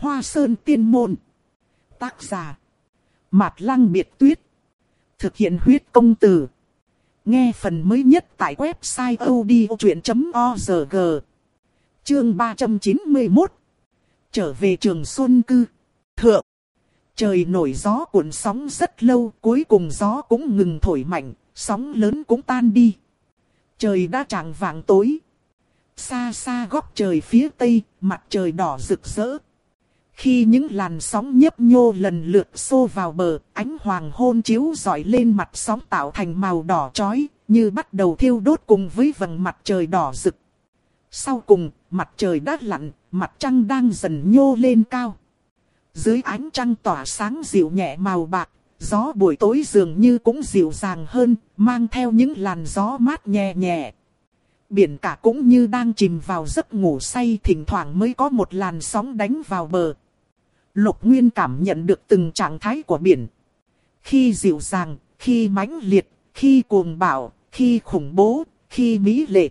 Hoa Sơn Tiên Môn. Tác giả Mạt Lăng Biệt Tuyết. Thực hiện huyết công từ. Nghe phần mới nhất tại website odchuyện.org. Chương 391. Trở về Trường Xuân Cư. Thượng. Trời nổi gió cuộn sóng rất lâu, cuối cùng gió cũng ngừng thổi mạnh, sóng lớn cũng tan đi. Trời đã chạng vạng tối. Xa xa góc trời phía tây, mặt trời đỏ rực rỡ. Khi những làn sóng nhấp nhô lần lượt xô vào bờ, ánh hoàng hôn chiếu rọi lên mặt sóng tạo thành màu đỏ chói, như bắt đầu thiêu đốt cùng với vầng mặt trời đỏ rực. Sau cùng, mặt trời đã lặn, mặt trăng đang dần nhô lên cao. Dưới ánh trăng tỏa sáng dịu nhẹ màu bạc, gió buổi tối dường như cũng dịu dàng hơn, mang theo những làn gió mát nhẹ nhẹ. Biển cả cũng như đang chìm vào giấc ngủ say, thỉnh thoảng mới có một làn sóng đánh vào bờ. Lục Nguyên cảm nhận được từng trạng thái của biển. Khi dịu dàng, khi mãnh liệt, khi cuồng bạo, khi khủng bố, khi mỹ lệ.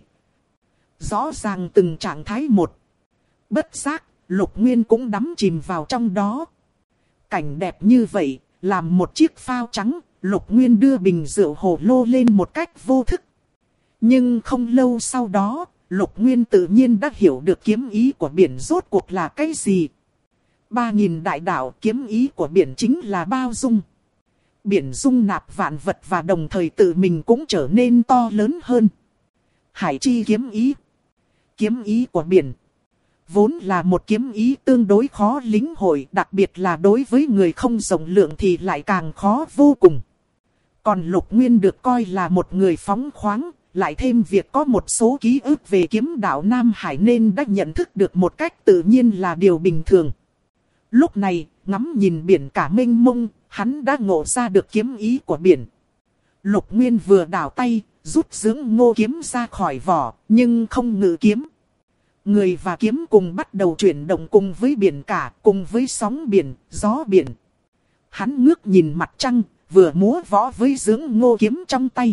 Rõ ràng từng trạng thái một. Bất giác, Lục Nguyên cũng đắm chìm vào trong đó. Cảnh đẹp như vậy, làm một chiếc phao trắng, Lục Nguyên đưa bình rượu hồ lô lên một cách vô thức. Nhưng không lâu sau đó, Lục Nguyên tự nhiên đã hiểu được kiếm ý của biển rốt cuộc là cái gì. 3000 đại đạo, kiếm ý của biển chính là bao dung. Biển dung nạp vạn vật và đồng thời tự mình cũng trở nên to lớn hơn. Hải chi kiếm ý. Kiếm ý của biển vốn là một kiếm ý tương đối khó lĩnh hội, đặc biệt là đối với người không rộng lượng thì lại càng khó vô cùng. Còn Lục Nguyên được coi là một người phóng khoáng, lại thêm việc có một số ký ức về kiếm đạo Nam Hải nên đã nhận thức được một cách tự nhiên là điều bình thường. Lúc này, ngắm nhìn biển cả mênh mông, hắn đã ngộ ra được kiếm ý của biển. Lục Nguyên vừa đảo tay, rút dưỡng ngô kiếm ra khỏi vỏ, nhưng không ngự kiếm. Người và kiếm cùng bắt đầu chuyển động cùng với biển cả, cùng với sóng biển, gió biển. Hắn ngước nhìn mặt trăng, vừa múa võ với dưỡng ngô kiếm trong tay.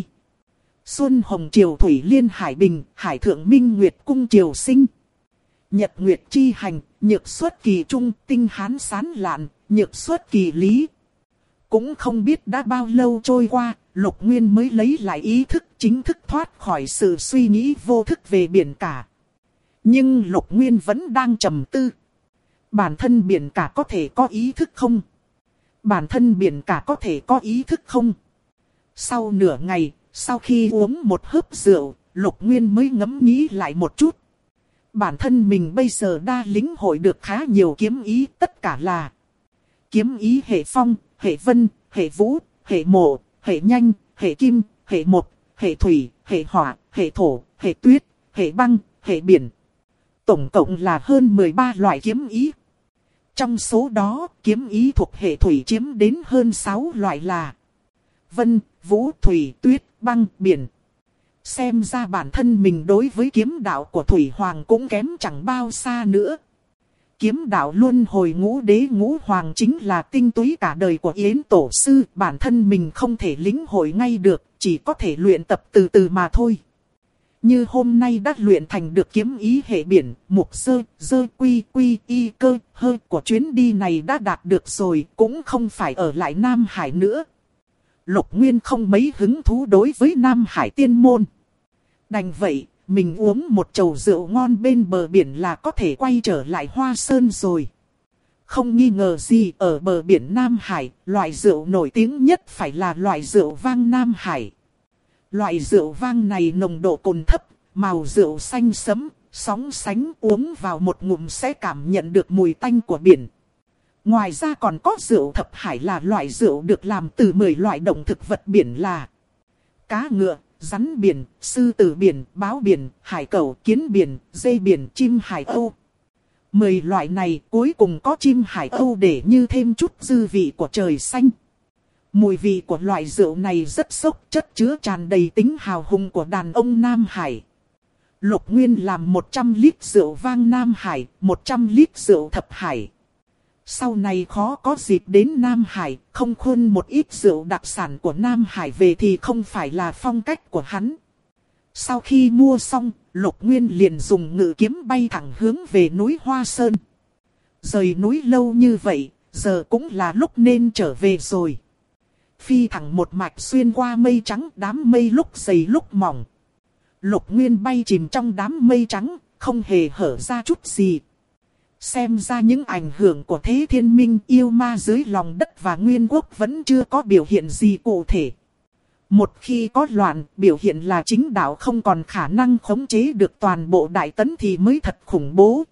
Xuân hồng triều thủy liên hải bình, hải thượng minh nguyệt cung triều sinh. Nhật nguyệt chi hành, nhược xuất kỳ trung, tinh hán sán lạn, nhược xuất kỳ lý. Cũng không biết đã bao lâu trôi qua, Lục Nguyên mới lấy lại ý thức, chính thức thoát khỏi sự suy nghĩ vô thức về biển cả. Nhưng Lục Nguyên vẫn đang trầm tư. Bản thân biển cả có thể có ý thức không? Bản thân biển cả có thể có ý thức không? Sau nửa ngày, sau khi uống một hớp rượu, Lục Nguyên mới ngẫm nghĩ lại một chút. Bản thân mình bây giờ đã lĩnh hội được khá nhiều kiếm ý, tất cả là kiếm ý hệ phong, hệ vân, hệ vũ, hệ mộ, hệ nhanh, hệ kim, hệ mộc, hệ thủy, hệ hỏa, hệ thổ, hệ tuyết, hệ băng, hệ biển. Tổng cộng là hơn 13 loại kiếm ý. Trong số đó, kiếm ý thuộc hệ thủy chiếm đến hơn 6 loại là vân, vũ, thủy, tuyết, băng, biển. Xem ra bản thân mình đối với kiếm đạo của Thủy Hoàng cũng kém chẳng bao xa nữa. Kiếm đạo luân hồi ngũ đế ngũ hoàng chính là tinh túy cả đời của Yến Tổ Sư. Bản thân mình không thể lĩnh hội ngay được, chỉ có thể luyện tập từ từ mà thôi. Như hôm nay đã luyện thành được kiếm ý hệ biển, mục sơ, dơ quy quy y cơ, hơi của chuyến đi này đã đạt được rồi, cũng không phải ở lại Nam Hải nữa. Lục Nguyên không mấy hứng thú đối với Nam Hải Tiên Môn. Đành vậy, mình uống một chầu rượu ngon bên bờ biển là có thể quay trở lại Hoa Sơn rồi. Không nghi ngờ gì, ở bờ biển Nam Hải, loại rượu nổi tiếng nhất phải là loại rượu vang Nam Hải. Loại rượu vang này nồng độ cồn thấp, màu rượu xanh sẫm, sóng sánh, uống vào một ngụm sẽ cảm nhận được mùi tanh của biển. Ngoài ra còn có rượu thập hải là loại rượu được làm từ 10 loại động thực vật biển là cá ngựa, rắn biển, sư tử biển, báo biển, hải cẩu, kiến biển, dê biển, chim hải âu. 10 loại này cuối cùng có chim hải âu để như thêm chút dư vị của trời xanh. Mùi vị của loại rượu này rất xốc, chất chứa tràn đầy tính hào hùng của đàn ông Nam Hải. Lục Nguyên làm 100 lít rượu vang Nam Hải, 100 lít rượu thập hải. Sau này khó có dịp đến Nam Hải, không khuân một ít rượu đặc sản của Nam Hải về thì không phải là phong cách của hắn. Sau khi mua xong, Lục Nguyên liền dùng ngự kiếm bay thẳng hướng về núi Hoa Sơn. Rời núi lâu như vậy, giờ cũng là lúc nên trở về rồi. Phi thẳng một mạch xuyên qua mây trắng, đám mây lúc dày lúc mỏng. Lục Nguyên bay chìm trong đám mây trắng, không hề hở ra chút gì. Xem ra những ảnh hưởng của thế thiên minh yêu ma dưới lòng đất và nguyên quốc vẫn chưa có biểu hiện gì cụ thể. Một khi có loạn, biểu hiện là chính đạo không còn khả năng khống chế được toàn bộ Đại Tấn thì mới thật khủng bố.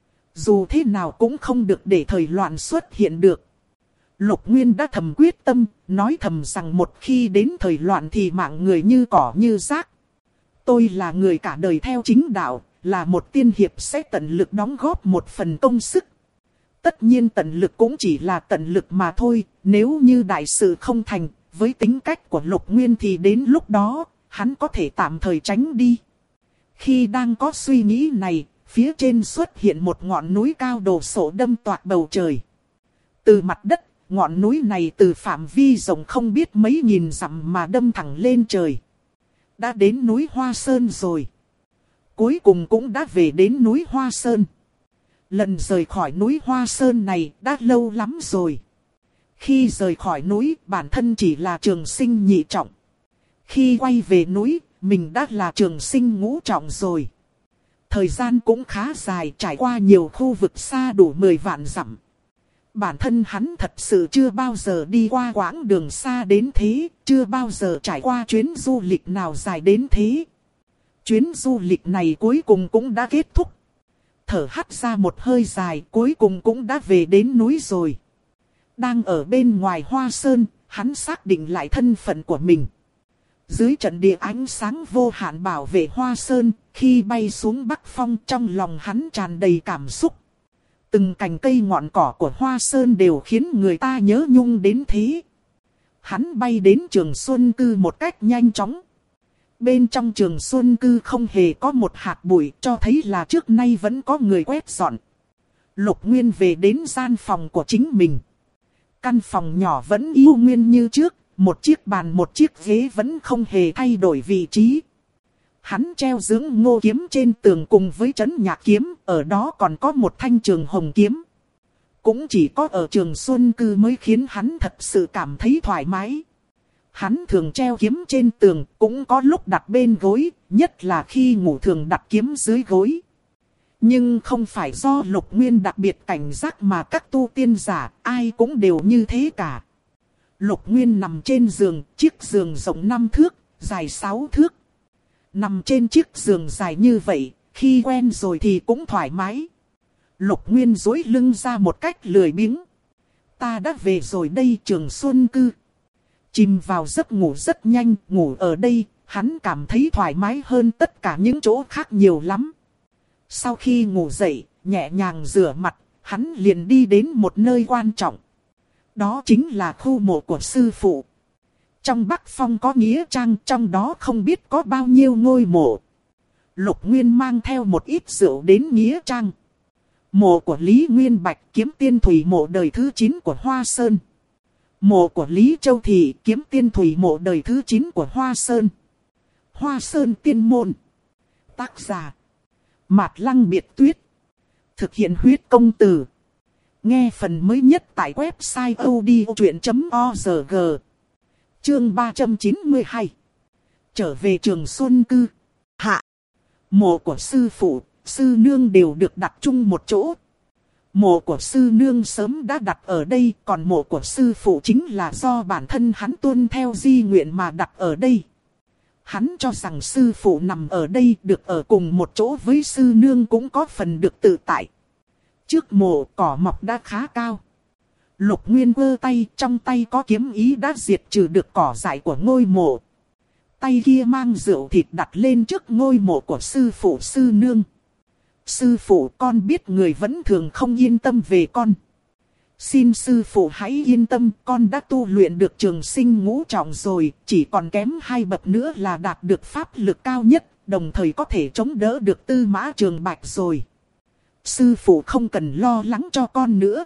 Dù thế nào cũng không được để thời loạn xuất hiện được. Lục Nguyên đã thầm quyết tâm, nói thầm rằng một khi đến thời loạn thì mạng người như cỏ như rác. Tôi là người cả đời theo chính đạo, là một tiên hiệp sẽ tận lực đóng góp một phần công sức. Tất nhiên tận lực cũng chỉ là tận lực mà thôi, nếu như đại sự không thành, với tính cách của Lục Nguyên thì đến lúc đó, hắn có thể tạm thời tránh đi. Khi đang có suy nghĩ này, phía trên xuất hiện một ngọn núi cao đồ sộ đâm toạc bầu trời. Từ mặt đất, ngọn núi này từ phạm vi rộng không biết mấy nghìn dặm mà đâm thẳng lên trời. Đã đến núi Hoa Sơn rồi. Cuối cùng cũng đã về đến núi Hoa Sơn. Lần rời khỏi núi Hoa Sơn này đã lâu lắm rồi. Khi rời khỏi núi, bản thân chỉ là trường sinh nhị trọng. Khi quay về núi, mình đã là trường sinh ngũ trọng rồi. Thời gian cũng khá dài, trải qua nhiều khu vực xa đủ 10 vạn dặm. Bản thân hắn thật sự chưa bao giờ đi qua quãng đường xa đến thế, chưa bao giờ trải qua chuyến du lịch nào dài đến thế. Chuyến du lịch này cuối cùng cũng đã kết thúc. Thở hắt ra một hơi dài, cuối cùng cũng đã về đến núi rồi. Đang ở bên ngoài Hoa Sơn, hắn xác định lại thân phận của mình. Dưới trận địa ánh sáng vô hạn bảo vệ Hoa Sơn, khi bay xuống Bắc Phong trong lòng hắn tràn đầy cảm xúc. Từng cành cây ngọn cỏ của Hoa Sơn đều khiến người ta nhớ nhung đến thế. Hắn bay đến Trường Xuân Cư một cách nhanh chóng. Bên trong Trường Xuân Cư không hề có một hạt bụi, cho thấy là trước nay vẫn có người quét dọn. Lục Nguyên về đến gian phòng của chính mình. Căn phòng nhỏ vẫn yêu nguyên như trước, một chiếc bàn một chiếc ghế vẫn không hề thay đổi vị trí. Hắn treo dưỡng ngô kiếm trên tường cùng với trấn nhạc kiếm, ở đó còn có một thanh trường hồng kiếm. Cũng chỉ có ở Trường Xuân Cư mới khiến hắn thật sự cảm thấy thoải mái. Hắn thường treo kiếm trên tường, cũng có lúc đặt bên gối, nhất là khi ngủ thường đặt kiếm dưới gối. Nhưng không phải do Lục Nguyên đặc biệt cảnh giác mà các tu tiên giả, ai cũng đều như thế cả. Lục Nguyên nằm trên giường, chiếc giường rộng 5 thước, dài 6 thước. Nằm trên chiếc giường dài như vậy, khi quen rồi thì cũng thoải mái. Lục Nguyên duỗi lưng ra một cách lười biếng. Ta đã về rồi đây, Trường Xuân Cư. Chìm vào giấc ngủ rất nhanh, ngủ ở đây, hắn cảm thấy thoải mái hơn tất cả những chỗ khác nhiều lắm. Sau khi ngủ dậy, nhẹ nhàng rửa mặt, hắn liền đi đến một nơi quan trọng. Đó chính là khu mộ của sư phụ. Trong Bắc Phong có nghĩa trang, trong đó không biết có bao nhiêu ngôi mộ. Lục Nguyên mang theo một ít rượu đến nghĩa trang. Mộ của Lý Nguyên Bạch, kiếm tiên thủy mộ đời thứ 9 của Hoa Sơn. Mộ của Lý Châu Thị, kiếm tiên thủy mộ đời thứ 9 của Hoa Sơn. Hoa Sơn tiên môn. Tác giả Mạt Lăng Biệt Tuyết. Thực hiện huyết công từ. Nghe phần mới nhất tại website odchuyện.org. Chương 392. Trở về Trường Xuân Cư. Hạ. Mộ của sư phụ, sư nương đều được đặt chung một chỗ. Mộ của sư nương sớm đã đặt ở đây, còn mộ của sư phụ chính là do bản thân hắn tuân theo di nguyện mà đặt ở đây. Hắn cho rằng sư phụ nằm ở đây, được ở cùng một chỗ với sư nương cũng có phần được tự tại. Trước mộ cỏ mọc đã khá cao. Lục Nguyên vơ tay, trong tay có kiếm ý đã diệt trừ được cỏ dại của ngôi mộ. Tay kia mang rượu thịt đặt lên trước ngôi mộ của sư phụ sư nương. Sư phụ, con biết người vẫn thường không yên tâm về con. Xin sư phụ hãy yên tâm, con đã tu luyện được trường sinh ngũ trọng rồi, chỉ còn kém 2 bậc nữa là đạt được pháp lực cao nhất, đồng thời có thể chống đỡ được Tư Mã Trường Bạch rồi. Sư phụ không cần lo lắng cho con nữa.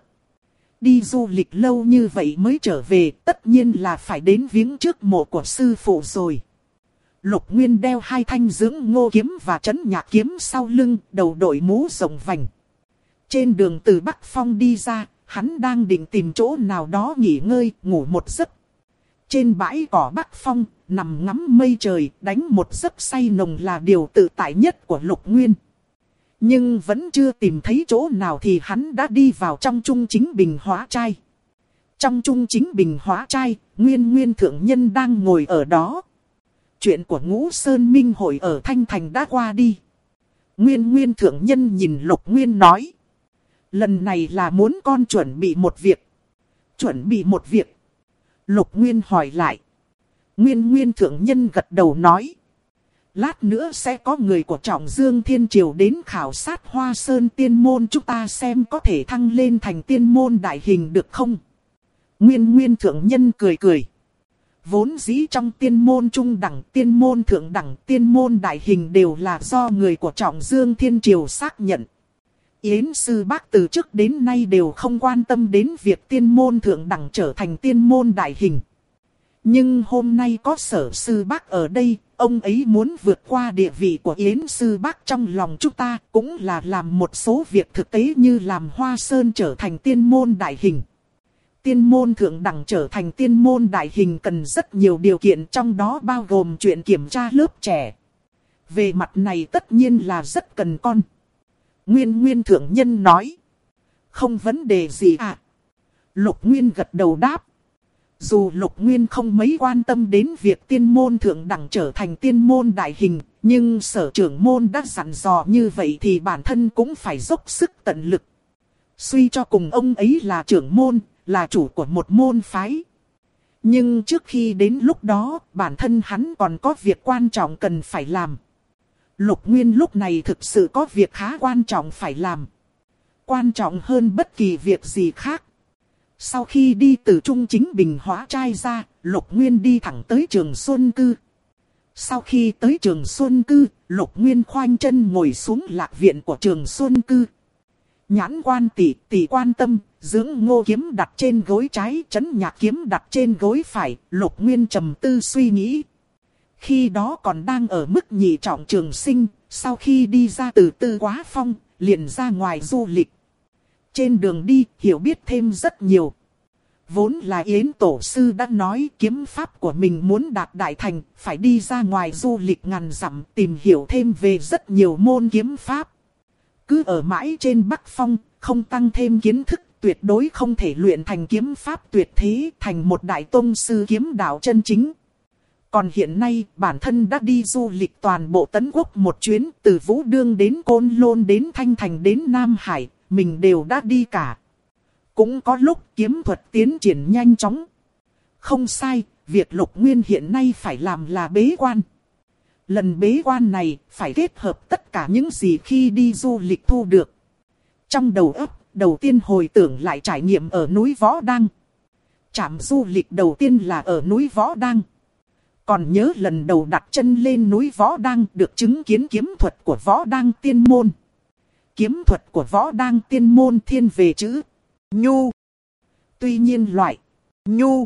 Đi du lịch lâu như vậy mới trở về, tất nhiên là phải đến viếng trước mộ của sư phụ rồi. Lục Nguyên đeo 2 thanh dưỡng ngô kiếm và trấn nhạc kiếm sau lưng, đầu đội mũ rộng vành. Trên đường từ Bắc Phong đi ra, hắn đang định tìm chỗ nào đó nghỉ ngơi, ngủ một giấc. Trên bãi cỏ Bắc Phong, nằm ngắm mây trời, đánh một giấc say nồng là điều tự tại nhất của Lục Nguyên. Nhưng vẫn chưa tìm thấy chỗ nào thì hắn đã đi vào trong Trung Chính Bình Hóa Trai. Trong Trung Chính Bình Hóa Trai, Nguyên Thượng Nhân đang ngồi ở đó. Chuyện của Ngũ Sơn Minh Hội ở Thanh Thành đã qua đi. Nguyên Thượng Nhân nhìn Lục Nguyên nói. Lần này là muốn con chuẩn bị một việc. Chuẩn bị một việc. Lục Nguyên hỏi lại. Nguyên Thượng Nhân gật đầu nói. Lát nữa sẽ có người của Trọng Dương Thiên Triều đến khảo sát Hoa Sơn Tiên Môn, chúng ta xem có thể thăng lên thành Tiên Môn đại hình được không? Nguyên Thượng Nhân cười cười. Vốn dĩ trong Tiên Môn trung đẳng, Tiên Môn thượng đẳng, Tiên Môn đại hình đều là do người của Trọng Dương Thiên Triều xác nhận. Yến Sư Bác từ trước đến nay đều không quan tâm đến việc Tiên Môn thượng đẳng trở thành Tiên Môn đại hình. Nhưng hôm nay có Sở Sư Bác ở đây, ông ấy muốn vượt qua địa vị của Yến Sư Bác trong lòng chúng ta, cũng là làm một số việc thực tế như làm Hoa Sơn trở thành Tiên Môn đại hình. Tiên Môn thượng đẳng trở thành Tiên Môn đại hình cần rất nhiều điều kiện, trong đó bao gồm chuyện kiểm tra lớp trẻ. Về mặt này tất nhiên là rất cần con. Nguyên Thượng Nhân nói. Không vấn đề gì ạ. Lục Nguyên gật đầu đáp. Dù Lục Nguyên không mấy quan tâm đến việc Tiên Môn thượng đẳng trở thành Tiên Môn đại hình, nhưng Sở trưởng môn đã dặn dò như vậy thì bản thân cũng phải dốc sức tận lực. Suy cho cùng ông ấy là trưởng môn, là chủ của một môn phái. Nhưng trước khi đến lúc đó, bản thân hắn còn có việc quan trọng cần phải làm. Lục Nguyên lúc này thực sự có việc khá quan trọng phải làm. Quan trọng hơn bất kỳ việc gì khác. Sau khi đi từ Trung Chính Bình Hóa Trai ra, Lục Nguyên đi thẳng tới Trường Xuân Cư. Sau khi tới Trường Xuân Cư, Lục Nguyên khoanh chân ngồi xuống lạc viện của Trường Xuân Cư. Nhãn quan tỷ quan tâm, dưỡng ngô kiếm đặt trên gối trái, trấn nhạc kiếm đặt trên gối phải, Lục Nguyên trầm tư suy nghĩ. Khi đó còn đang ở mức nhị trọng trường sinh, sau khi đi ra từ Tư Quá Phong, liền ra ngoài du lịch. Trên đường đi, hiểu biết thêm rất nhiều. Vốn là Yến Tổ Sư đã nói kiếm pháp của mình muốn đạt đại thành, phải đi ra ngoài du lịch ngàn dặm tìm hiểu thêm về rất nhiều môn kiếm pháp. Cứ ở mãi trên Bắc Phong, không tăng thêm kiến thức, tuyệt đối không thể luyện thành kiếm pháp tuyệt thế, thành một đại tông sư kiếm đạo chân chính. Còn hiện nay, bản thân đã đi du lịch toàn bộ Tấn Quốc một chuyến, từ Vũ Đương đến Côn Lôn đến Thanh Thành đến Nam Hải, mình đều đã đi cả. Cũng có lúc kiếm thuật tiến triển nhanh chóng. Không sai, việc Lục Nguyên hiện nay phải làm là bế quan. Lần bế quan này phải kết hợp tất cả những gì khi đi du lịch thu được. Trong đầu óc, đầu tiên hồi tưởng lại trải nghiệm ở núi Võ Đăng. Trạm du lịch đầu tiên là ở núi Võ Đăng. Còn nhớ lần đầu đặt chân lên núi Võ Đăng được chứng kiến kiếm thuật của Võ Đăng Tiên Môn. Kiếm thuật của Võ Đăng Tiên Môn thiên về chữ nhu. Tuy nhiên loại nhu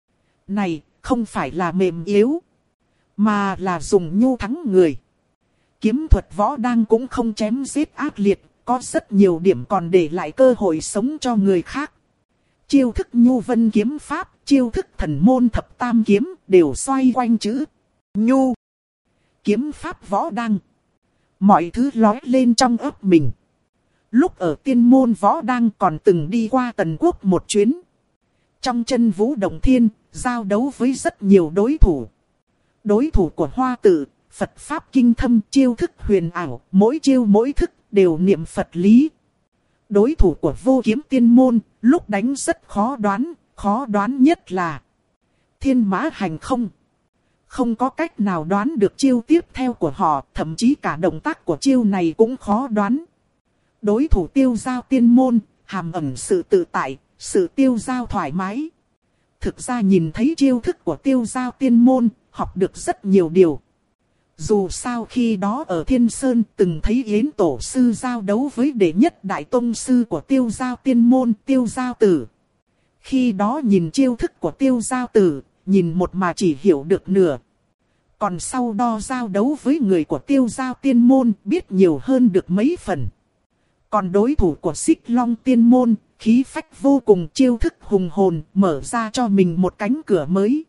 này không phải là mềm yếu, mà là dùng nhu thắng người. Kiếm thuật Võ Đăng cũng không chém giết ác liệt, có rất nhiều điểm còn để lại cơ hội sống cho người khác. Chiêu thức Nhu Vân kiếm pháp, chiêu thức Thần Môn Thập Tam kiếm đều xoay quanh chữ nhu. Kiếm pháp Võ Đăng. Mọi thứ lói lên trong óc mình. Lúc ở Tiên Môn Võ Đăng còn từng đi qua Tần Quốc một chuyến. Trong Chân Vũ Động Thiên, giao đấu với rất nhiều đối thủ. Đối thủ của Hoa Tự, Phật Pháp Kinh Thâm, chiêu thức huyền ảo, mỗi chiêu mỗi thức đều niệm Phật lý. Đối thủ của Vô Kiếm Tiên Môn, lúc đánh rất khó đoán nhất là Thiên Mã Hành Không. Không có cách nào đoán được chiêu tiếp theo của họ, thậm chí cả động tác của chiêu này cũng khó đoán. Đối thủ Tiêu Giao Tiên Môn, hàm ẩn sự tự tại, sự tiêu dao thoải mái. Thực ra nhìn thấy chiêu thức của Tiêu Giao Tiên Môn, học được rất nhiều điều. Dù sao khi đó ở Thiên Sơn từng thấy Yến Tổ Sư giao đấu với đệ nhất đại tông sư của Tiêu Giao Tiên Môn, Tiêu Giao Tử. Khi đó nhìn chiêu thức của Tiêu Giao Tử, nhìn một mà chỉ hiểu được nửa. Còn sau đó giao đấu với người của Tiêu Giao Tiên Môn biết nhiều hơn được mấy phần. Còn đối thủ của Xích Long Tiên Môn, khí phách vô cùng, chiêu thức hùng hồn, mở ra cho mình một cánh cửa mới.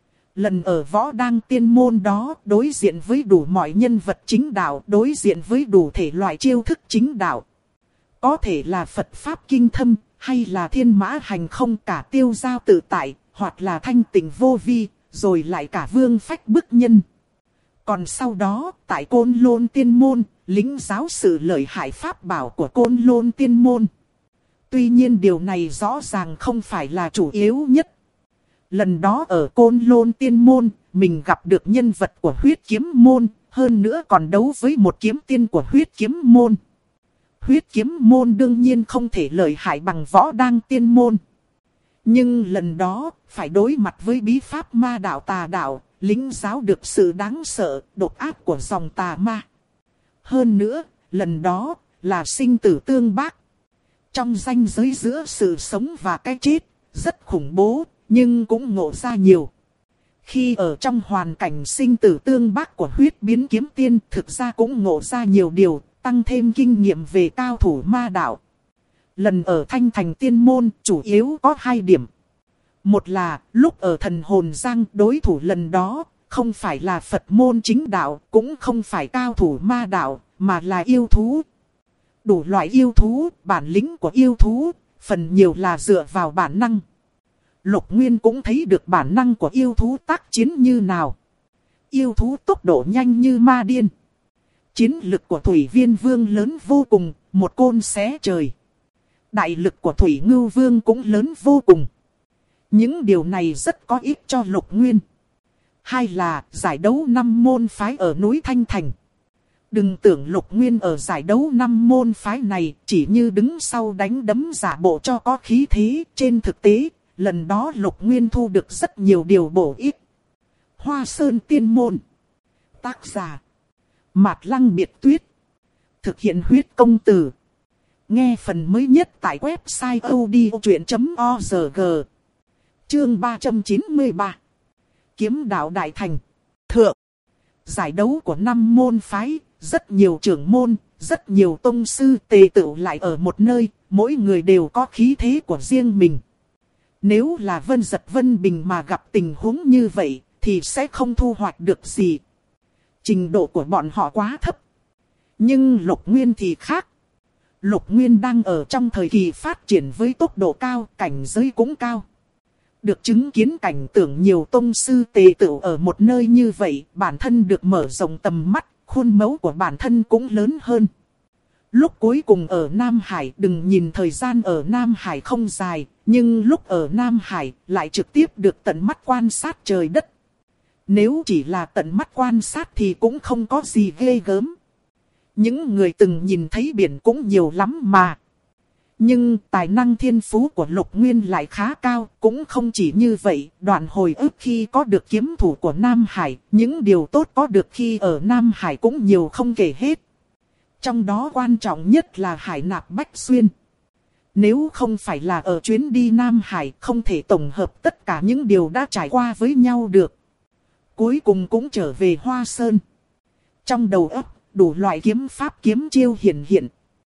Lần ở Võ Đăng Tiên Môn đó, đối diện với đủ mọi nhân vật chính đạo, đối diện với đủ thể loại chiêu thức chính đạo. Có thể là Phật Pháp Kinh Thâm, hay là Thiên Mã Hành Không, cả Tiêu Giao Tự Tại, hoặc là Thanh Tịnh Vô Vi, rồi lại cả Vương Phách Bức Nhân. Còn sau đó, tại Côn Lôn Tiên Môn, lĩnh giáo sự lợi hại pháp bảo của Côn Lôn Tiên Môn. Tuy nhiên điều này rõ ràng không phải là chủ yếu nhất. Lần đó ở Côn Lôn Tiên Môn, mình gặp được nhân vật của Huyết Kiếm Môn, hơn nữa còn đấu với một kiếm tiên của Huyết Kiếm Môn. Huyết Kiếm Môn đương nhiên không thể lợi hại bằng Võ Đăng Tiên Môn. Nhưng lần đó, phải đối mặt với bí pháp ma đạo tà đạo, lĩnh giáo được sự đáng sợ, độc ác của dòng tà ma. Hơn nữa, lần đó, là sinh tử tương bác. Trong ranh giới giữa sự sống và cái chết, rất khủng bố, nhưng cũng ngộ ra nhiều. Khi ở trong hoàn cảnh sinh tử tương bác của Huyết Biến Kiếm Tiên, thực ra cũng ngộ ra nhiều điều, tăng thêm kinh nghiệm về cao thủ ma đạo. Lần ở Thanh Thành Tiên Môn, chủ yếu có 2 điểm. Một là, lúc ở Thần Hồn Giang, đối thủ lần đó, không phải là Phật môn chính đạo, cũng không phải cao thủ ma đạo, mà là yêu thú. Đủ loại yêu thú, bản lĩnh của yêu thú, phần nhiều là dựa vào bản năng. Lục Nguyên cũng thấy được bản năng của yêu thú tác chiến như nào. Yêu thú tốc độ nhanh như ma điên. Chiến lực của Thủy Viên Vương lớn vô cùng, một côn xé trời. Đại lực của Thủy Ngưu Vương cũng lớn vô cùng. Những điều này rất có ích cho Lục Nguyên. Hai là giải đấu 5 môn phái ở núi Thanh Thành. Đừng tưởng Lục Nguyên ở giải đấu 5 môn phái này chỉ như đứng sau đánh đấm giả bộ cho có khí thế. Trên thực tế, lần đó Lục Nguyên thu được rất nhiều điều bổ ích. Hoa Sơn Tiên Môn. Tác giả Mạt Lăng Biệt Tuyết. Thực hiện huyết công từ. Nghe phần mới nhất tại website odchuyện.org. Chương 393. Kiếm đạo đại thành. Thượng. Giải đấu của 5 môn phái, rất nhiều trưởng môn, rất nhiều tông sư tề tựu lại ở một nơi, mỗi người đều có khí thế của riêng mình. Nếu là Vân Giật Vân Bình mà gặp tình huống như vậy, thì sẽ không thu hoạch được gì. Trình độ của bọn họ quá thấp. Nhưng Lục Nguyên thì khác. Lục Nguyên đang ở trong thời kỳ phát triển với tốc độ cao, cảnh giới cũng cao. Được chứng kiến cảnh tượng nhiều tông sư tề tựu ở một nơi như vậy, bản thân được mở rộng tầm mắt, khuôn mẫu của bản thân cũng lớn hơn. Lúc cuối cùng ở Nam Hải, đừng nhìn thời gian ở Nam Hải không dài, nhưng lúc ở Nam Hải lại trực tiếp được tận mắt quan sát trời đất. Nếu chỉ là tận mắt quan sát thì cũng không có gì ghê gớm. Những người từng nhìn thấy biển cũng nhiều lắm mà. Nhưng tài năng thiên phú của Lục Nguyên lại khá cao, cũng không chỉ như vậy. Đoạn hồi ức khi có được kiếm thủ của Nam Hải, những điều tốt có được khi ở Nam Hải cũng nhiều không kể hết. Trong đó quan trọng nhất là Hải Nạp Bách Xuyên. Nếu không phải là ở chuyến đi Nam Hải, không thể tổng hợp tất cả những điều đã trải qua với nhau được. Cuối cùng cũng trở về Hoa Sơn. Trong đầu óc, đủ loại kiếm pháp kiếm chiêu hiện hiện.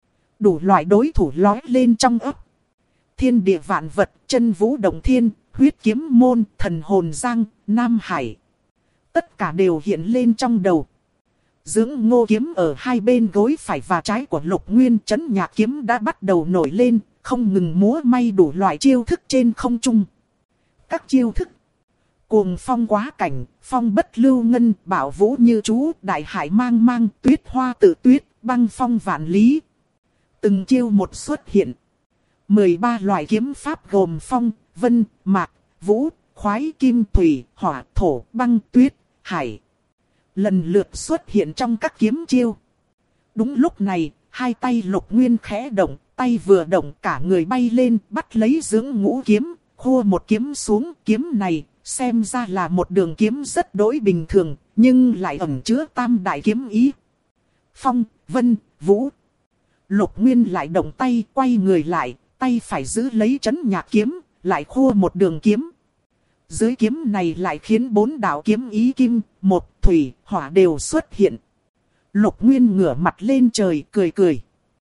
Đủ loại đối thủ lói lên trong óc. Thiên địa vạn vật, chân vũ động thiên, huyết kiếm môn, thần hồn giang, Nam Hải. Tất cả đều hiện lên trong đầu. Dưỡng ngô kiếm ở hai bên gối phải và trái của Lục Nguyên, trấn nhạc kiếm đã bắt đầu nổi lên, không ngừng múa may đủ loại chiêu thức trên không trung. Các chiêu thức: cuồng phong quá cảnh, phong bất lưu ngân, bảo vũ như chú, đại hải mang mang, tuyết hoa tự tuyết, băng phong vạn lý. Từng chiêu một xuất hiện. 13 loại kiếm pháp gồm phong, vân, mạc, vũ, khoái, kim, thủy, hỏa, thổ, băng, tuyết, hải. Lần lượt xuất hiện trong các kiếm chiêu. Đúng lúc này, hai tay Lục Nguyên khẽ động, tay vừa động cả người bay lên, bắt lấy dưỡng ngũ kiếm, khua một kiếm xuống. Kiếm này xem ra là một đường kiếm rất đối bình thường, nhưng lại ẩn chứa tam đại kiếm ý. Phong, vân, vũ. Lục Nguyên lại động tay, quay người lại, tay phải giữ lấy trấn nhạc kiếm, lại khua một đường kiếm. Dưới kiếm này lại khiến 4 đạo kiếm ý kim, một, thủy, hỏa đều xuất hiện. Lục Nguyên ngửa mặt lên trời cười cười.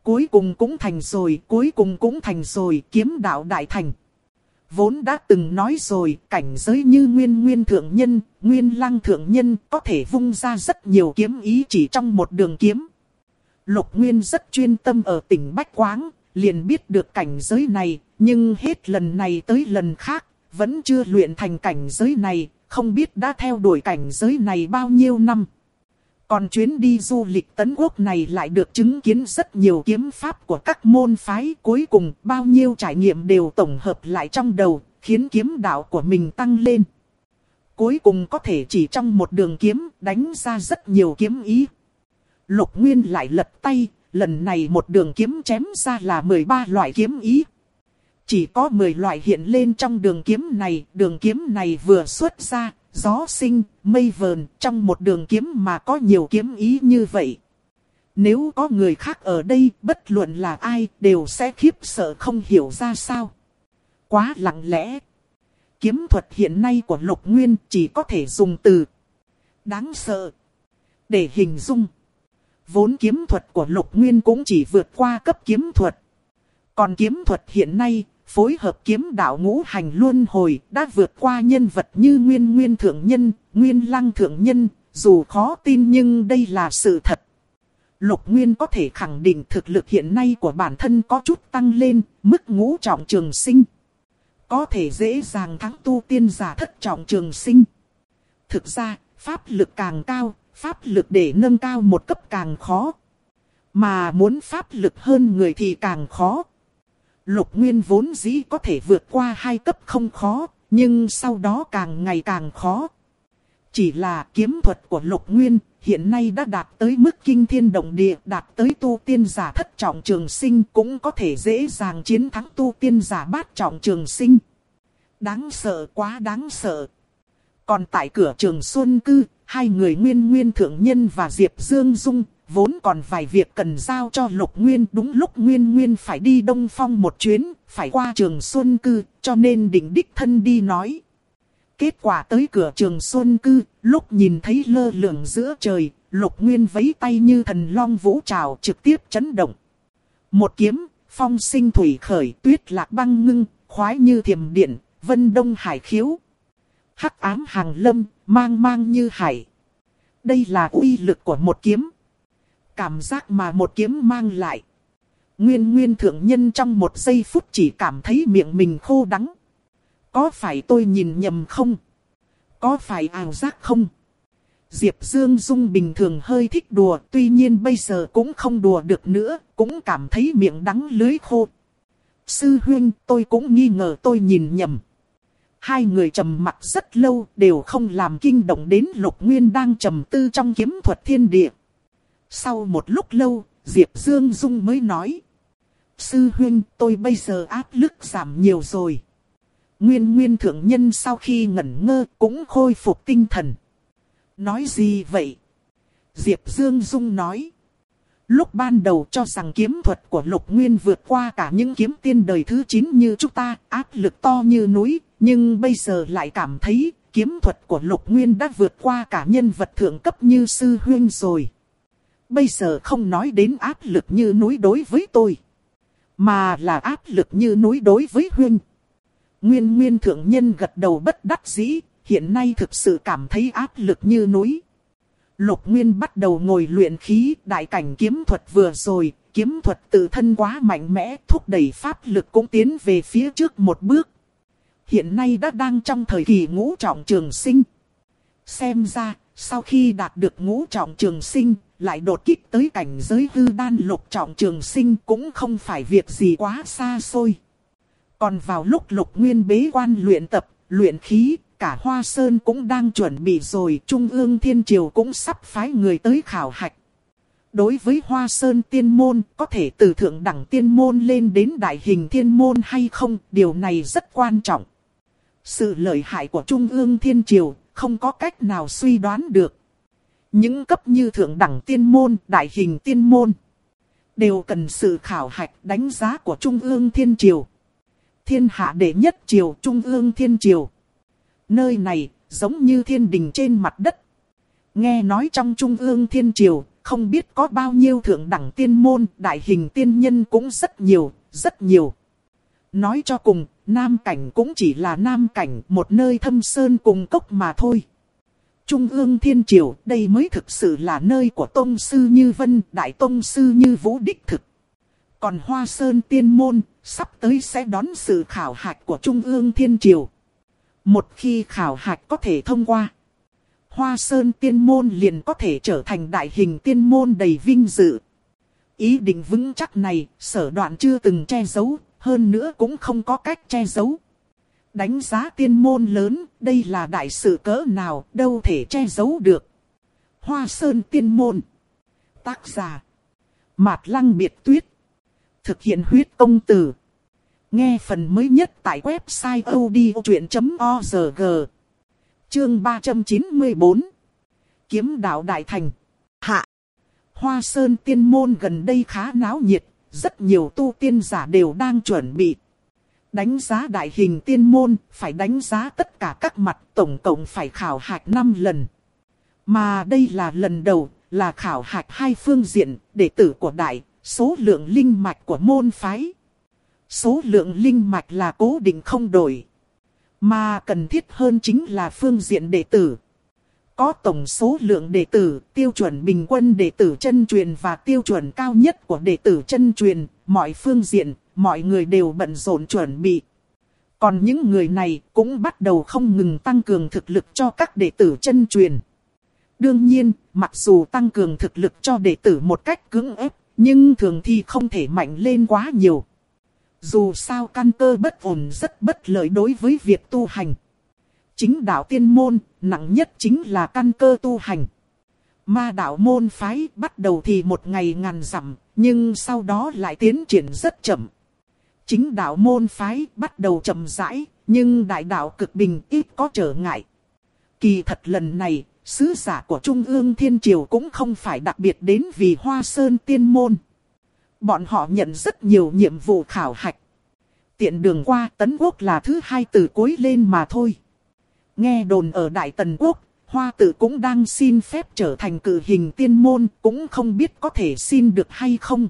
Cuối cùng cũng thành rồi, cuối cùng cũng thành rồi, kiếm đạo đại thành. Vốn đã từng nói rồi, cảnh giới như Nguyên Nguyên thượng nhân, Nguyên Lăng thượng nhân có thể vung ra rất nhiều kiếm ý chỉ trong một đường kiếm. Lục Nguyên rất chuyên tâm ở tỉnh Bách Quáng, liền biết được cảnh giới này, nhưng hết lần này tới lần khác, vẫn chưa luyện thành cảnh giới này, không biết đã theo đuổi cảnh giới này bao nhiêu năm. Còn chuyến đi du lịch Tấn Quốc này lại được chứng kiến rất nhiều kiếm pháp của các môn phái, cuối cùng bao nhiêu trải nghiệm đều tổng hợp lại trong đầu, khiến kiếm đạo của mình tăng lên. Cuối cùng có thể chỉ trong một đường kiếm đánh ra rất nhiều kiếm ý. Lục Nguyên lại lật tay, lần này một đường kiếm chém ra là 13 loại kiếm ý. Chỉ có 10 loại hiện lên trong đường kiếm này vừa xuất ra, gió sinh, mây vờn, trong một đường kiếm mà có nhiều kiếm ý như vậy. Nếu có người khác ở đây, bất luận là ai, đều sẽ khiếp sợ không hiểu ra sao. Quá lặng lẽ. Kiếm thuật hiện nay của Lục Nguyên chỉ có thể dùng từ đáng sợ để hình dung. Vốn kiếm thuật của Lục Nguyên cũng chỉ vượt qua cấp kiếm thuật. Còn kiếm thuật hiện nay, phối hợp kiếm đạo ngũ hành luân hồi, đã vượt qua nhân vật như Nguyên Nguyên thượng nhân, Nguyên Lăng thượng nhân, dù khó tin nhưng đây là sự thật. Lục Nguyên có thể khẳng định thực lực hiện nay của bản thân có chút tăng lên, mức ngũ trọng trường sinh. Có thể dễ dàng thắng tu tiên giả thất trọng trường sinh. Thực ra, pháp lực càng cao, pháp lực để nâng cao một cấp càng khó. Mà muốn pháp lực hơn người thì càng khó. Lục Nguyên vốn dĩ có thể vượt qua 2 cấp không khó, nhưng sau đó càng ngày càng khó. Chỉ là kiếm thuật của Lục Nguyên hiện nay đã đạt tới mức kinh thiên động địa, đạt tới tu tiên giả thất trọng trường sinh cũng có thể dễ dàng chiến thắng tu tiên giả bát trọng trường sinh. Đáng sợ, quá đáng sợ. Còn tại cửa Trường Xuân Cư, hai người Nguyên Nguyên thượng nhân và Diệp Dương Dung vốn còn vài việc cần giao cho Lục Nguyên. Đúng lúc Nguyên Nguyên phải đi Đông Phong một chuyến, phải qua Trường Xuân Cư, cho nên định đích thân đi nói. Kết quả tới cửa Trường Xuân Cư, lúc nhìn thấy lơ lửng giữa trời, Lục Nguyên vẫy tay như thần long vũ trào trực tiếp chấn động. Một kiếm, phong sinh thủy khởi, tuyết lạc băng ngưng, khoái như thiểm điện, vân đông hải khiếu. Hắc ám hàng lâm, mang mang như hải. Đây là uy lực của một kiếm. Cảm giác mà một kiếm mang lại. Nguyên Nguyên thượng nhân trong một giây phút chỉ cảm thấy miệng mình khô đắng. Có phải tôi nhìn nhầm không? Có phải ảo giác không? Diệp Dương Dung bình thường hơi thích đùa, tuy nhiên bây giờ cũng không đùa được nữa, cũng cảm thấy miệng đắng lưỡi khô. Sư huynh, tôi cũng nghi ngờ tôi nhìn nhầm. Hai người trầm mặc rất lâu, đều không làm kinh động đến Lục Nguyên đang trầm tư trong kiếm thuật thiên địa. Sau một lúc lâu, Diệp Dương Dung mới nói. Sư huynh, tôi bây giờ áp lực giảm nhiều rồi. Nguyên Nguyên thượng nhân sau khi ngẩn ngơ cũng khôi phục tinh thần. Nói gì vậy? Diệp Dương Dung nói. Lúc ban đầu cho rằng kiếm thuật của Lục Nguyên vượt qua cả những kiếm tiên đời thứ 9 như chúng ta, áp lực to như núi. Nhưng bây giờ lại cảm thấy kiếm thuật của Lục Nguyên đã vượt qua cả nhân vật thượng cấp như sư huynh rồi. Bây giờ không nói đến áp lực như núi đối với tôi, mà là áp lực như núi đối với huynh. Nguyên Nguyên thượng nhân gật đầu bất đắc dĩ, hiện nay thực sự cảm thấy áp lực như núi. Lục Nguyên bắt đầu ngồi luyện khí, đại cảnh kiếm thuật vừa rồi, kiếm thuật tự thân quá mạnh mẽ, thúc đẩy pháp lực cũng tiến về phía trước một bước. Hiện nay đã đang trong thời kỳ ngũ trọng trường sinh. Xem ra, sau khi đạt được ngũ trọng trường sinh, lại đột kích tới cảnh giới hư đan lục trọng trường sinh cũng không phải việc gì quá xa xôi. Còn vào lúc Lục Nguyên bế quan luyện tập, luyện khí, cả Hoa Sơn cũng đang chuẩn bị rồi, Trung ương Thiên Triều cũng sắp phái người tới khảo hạch. Đối với Hoa Sơn tiên môn, có thể từ thượng đẳng tiên môn lên đến đại hình thiên môn hay không, điều này rất quan trọng. Sự lợi hại của Trung ương Thiên Triều, không có cách nào suy đoán được. Những cấp như thượng đẳng tiên môn, đại hình tiên môn, đều cần sự khảo hạch đánh giá của Trung ương Thiên Triều. Thiên hạ đệ nhất triều, Trung ương Thiên Triều. Nơi này, giống như thiên đình trên mặt đất. Nghe nói trong Trung ương Thiên Triều, không biết có bao nhiêu thượng đẳng tiên môn, đại hình tiên nhân cũng rất nhiều, rất nhiều. Nói cho cùng, Nam Cảnh cũng chỉ là Nam Cảnh, một nơi thâm sơn cùng cốc mà thôi. Trung ương Thiên Triều, đây mới thực sự là nơi của Tông Sư Như Vân, Đại Tông Sư Như Vũ đích thực. Còn Hoa Sơn Tiên Môn, sắp tới sẽ đón sự khảo hạch của Trung ương Thiên Triều. Một khi khảo hạch có thể thông qua, Hoa Sơn Tiên Môn liền có thể trở thành đại hình tiên môn đầy vinh dự. Ý định vững chắc này, Sở Đoạn chưa từng che giấu, hơn nữa cũng không có cách che giấu. Đánh giá tiên môn lớn, đây là đại sự cỡ nào, đâu thể che giấu được. Hoa Sơn Tiên Môn. Tác giả Mạt Lăng Biệt Tuyết. Thực hiện huyết công từ. Nghe phần mới nhất tại website odchuyện.org. Chương 394. Kiếm đạo đại thành. Hạ. Hoa Sơn Tiên Môn gần đây khá náo nhiệt, rất nhiều tu tiên giả đều đang chuẩn bị. Đánh giá đại hình tiên môn, phải đánh giá tất cả các mặt, tổng cộng phải khảo hạch 5 lần. Mà đây là lần đầu, là khảo hạch hai phương diện, đệ tử của đại, số lượng linh mạch của môn phái. Số lượng linh mạch là cố định không đổi. Mà cần thiết hơn chính là phương diện đệ tử. Có tổng số lượng đệ tử, tiêu chuẩn bình quân đệ tử chân truyền và tiêu chuẩn cao nhất của đệ tử chân truyền, mọi phương diện, mọi người đều bận rộn chuẩn bị. Còn những người này cũng bắt đầu không ngừng tăng cường thực lực cho các đệ tử chân truyền. Đương nhiên, mặc dù tăng cường thực lực cho đệ tử một cách cưỡng ép, nhưng thường thì không thể mạnh lên quá nhiều. Dù sao căn cơ bất ổn rất bất lợi đối với việc tu hành. Chính đạo tiên môn, nặng nhất chính là căn cơ tu hành. Ma đạo môn phái bắt đầu thì một ngày ngàn dặm, nhưng sau đó lại tiến triển rất chậm. Chính đạo môn phái bắt đầu chậm rãi, nhưng đại đạo cực bình ít có trở ngại. Kỳ thật lần này, sứ giả của Trung ương Thiên Triều cũng không phải đặc biệt đến vì Hoa Sơn Tiên Môn. Bọn họ nhận rất nhiều nhiệm vụ khảo hạch. Tiện đường qua Tấn Quốc là thứ hai từ cuối lên mà thôi. Nghe đồn ở Đại Tần Quốc, Hoa Tự cũng đang xin phép trở thành cử hình tiên môn, cũng không biết có thể xin được hay không.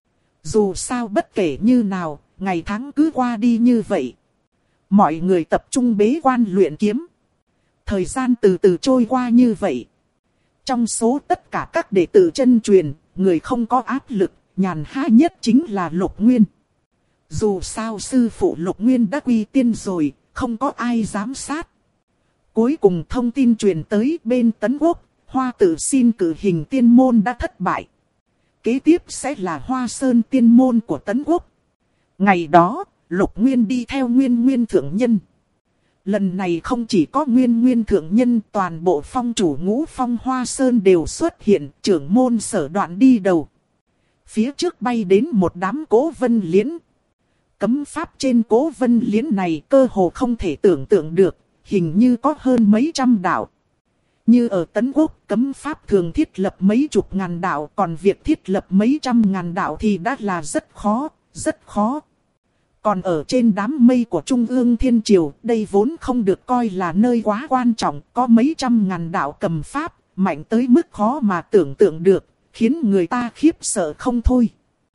Dù sao bất kể như nào, ngày tháng cứ qua đi như vậy. Mọi người tập trung bế quan luyện kiếm. Thời gian từ từ trôi qua như vậy. Trong số tất cả các đệ tử chân truyền, người không có áp lực, nhàn hạ nhất chính là Lục Nguyên. Dù sao sư phụ Lục Nguyên đã quy tiên rồi, không có ai giám sát. Cuối cùng thông tin truyền tới bên Tấn Quốc, Hoa Tự xin cử hình tiên môn đã thất bại. Kế tiếp sẽ là Hoa Sơn Tiên Môn của Tấn Quốc. Ngày đó, Lục Nguyên đi theo Nguyên Nguyên Thượng Nhân. Lần này không chỉ có Nguyên Nguyên Thượng Nhân, toàn bộ phong chủ ngũ phong Hoa Sơn đều xuất hiện, trưởng môn Sở Đoạn đi đầu. Phía trước bay đến một đám Cố Vân Liễn. Cấm pháp trên Cố Vân Liễn này cơ hồ không thể tưởng tượng được, hình như có hơn mấy trăm đạo. Như ở Tấn Quốc, cấm pháp thường thiết lập mấy chục ngàn đạo, còn việc thiết lập mấy trăm ngàn đạo thì đã là rất khó, rất khó. Còn ở trên đám mây của Trung ương Thiên Triều, đây vốn không được coi là nơi quá quan trọng, có mấy trăm ngàn đạo cầm pháp, mạnh tới mức khó mà tưởng tượng được, khiến người ta khiếp sợ không thôi.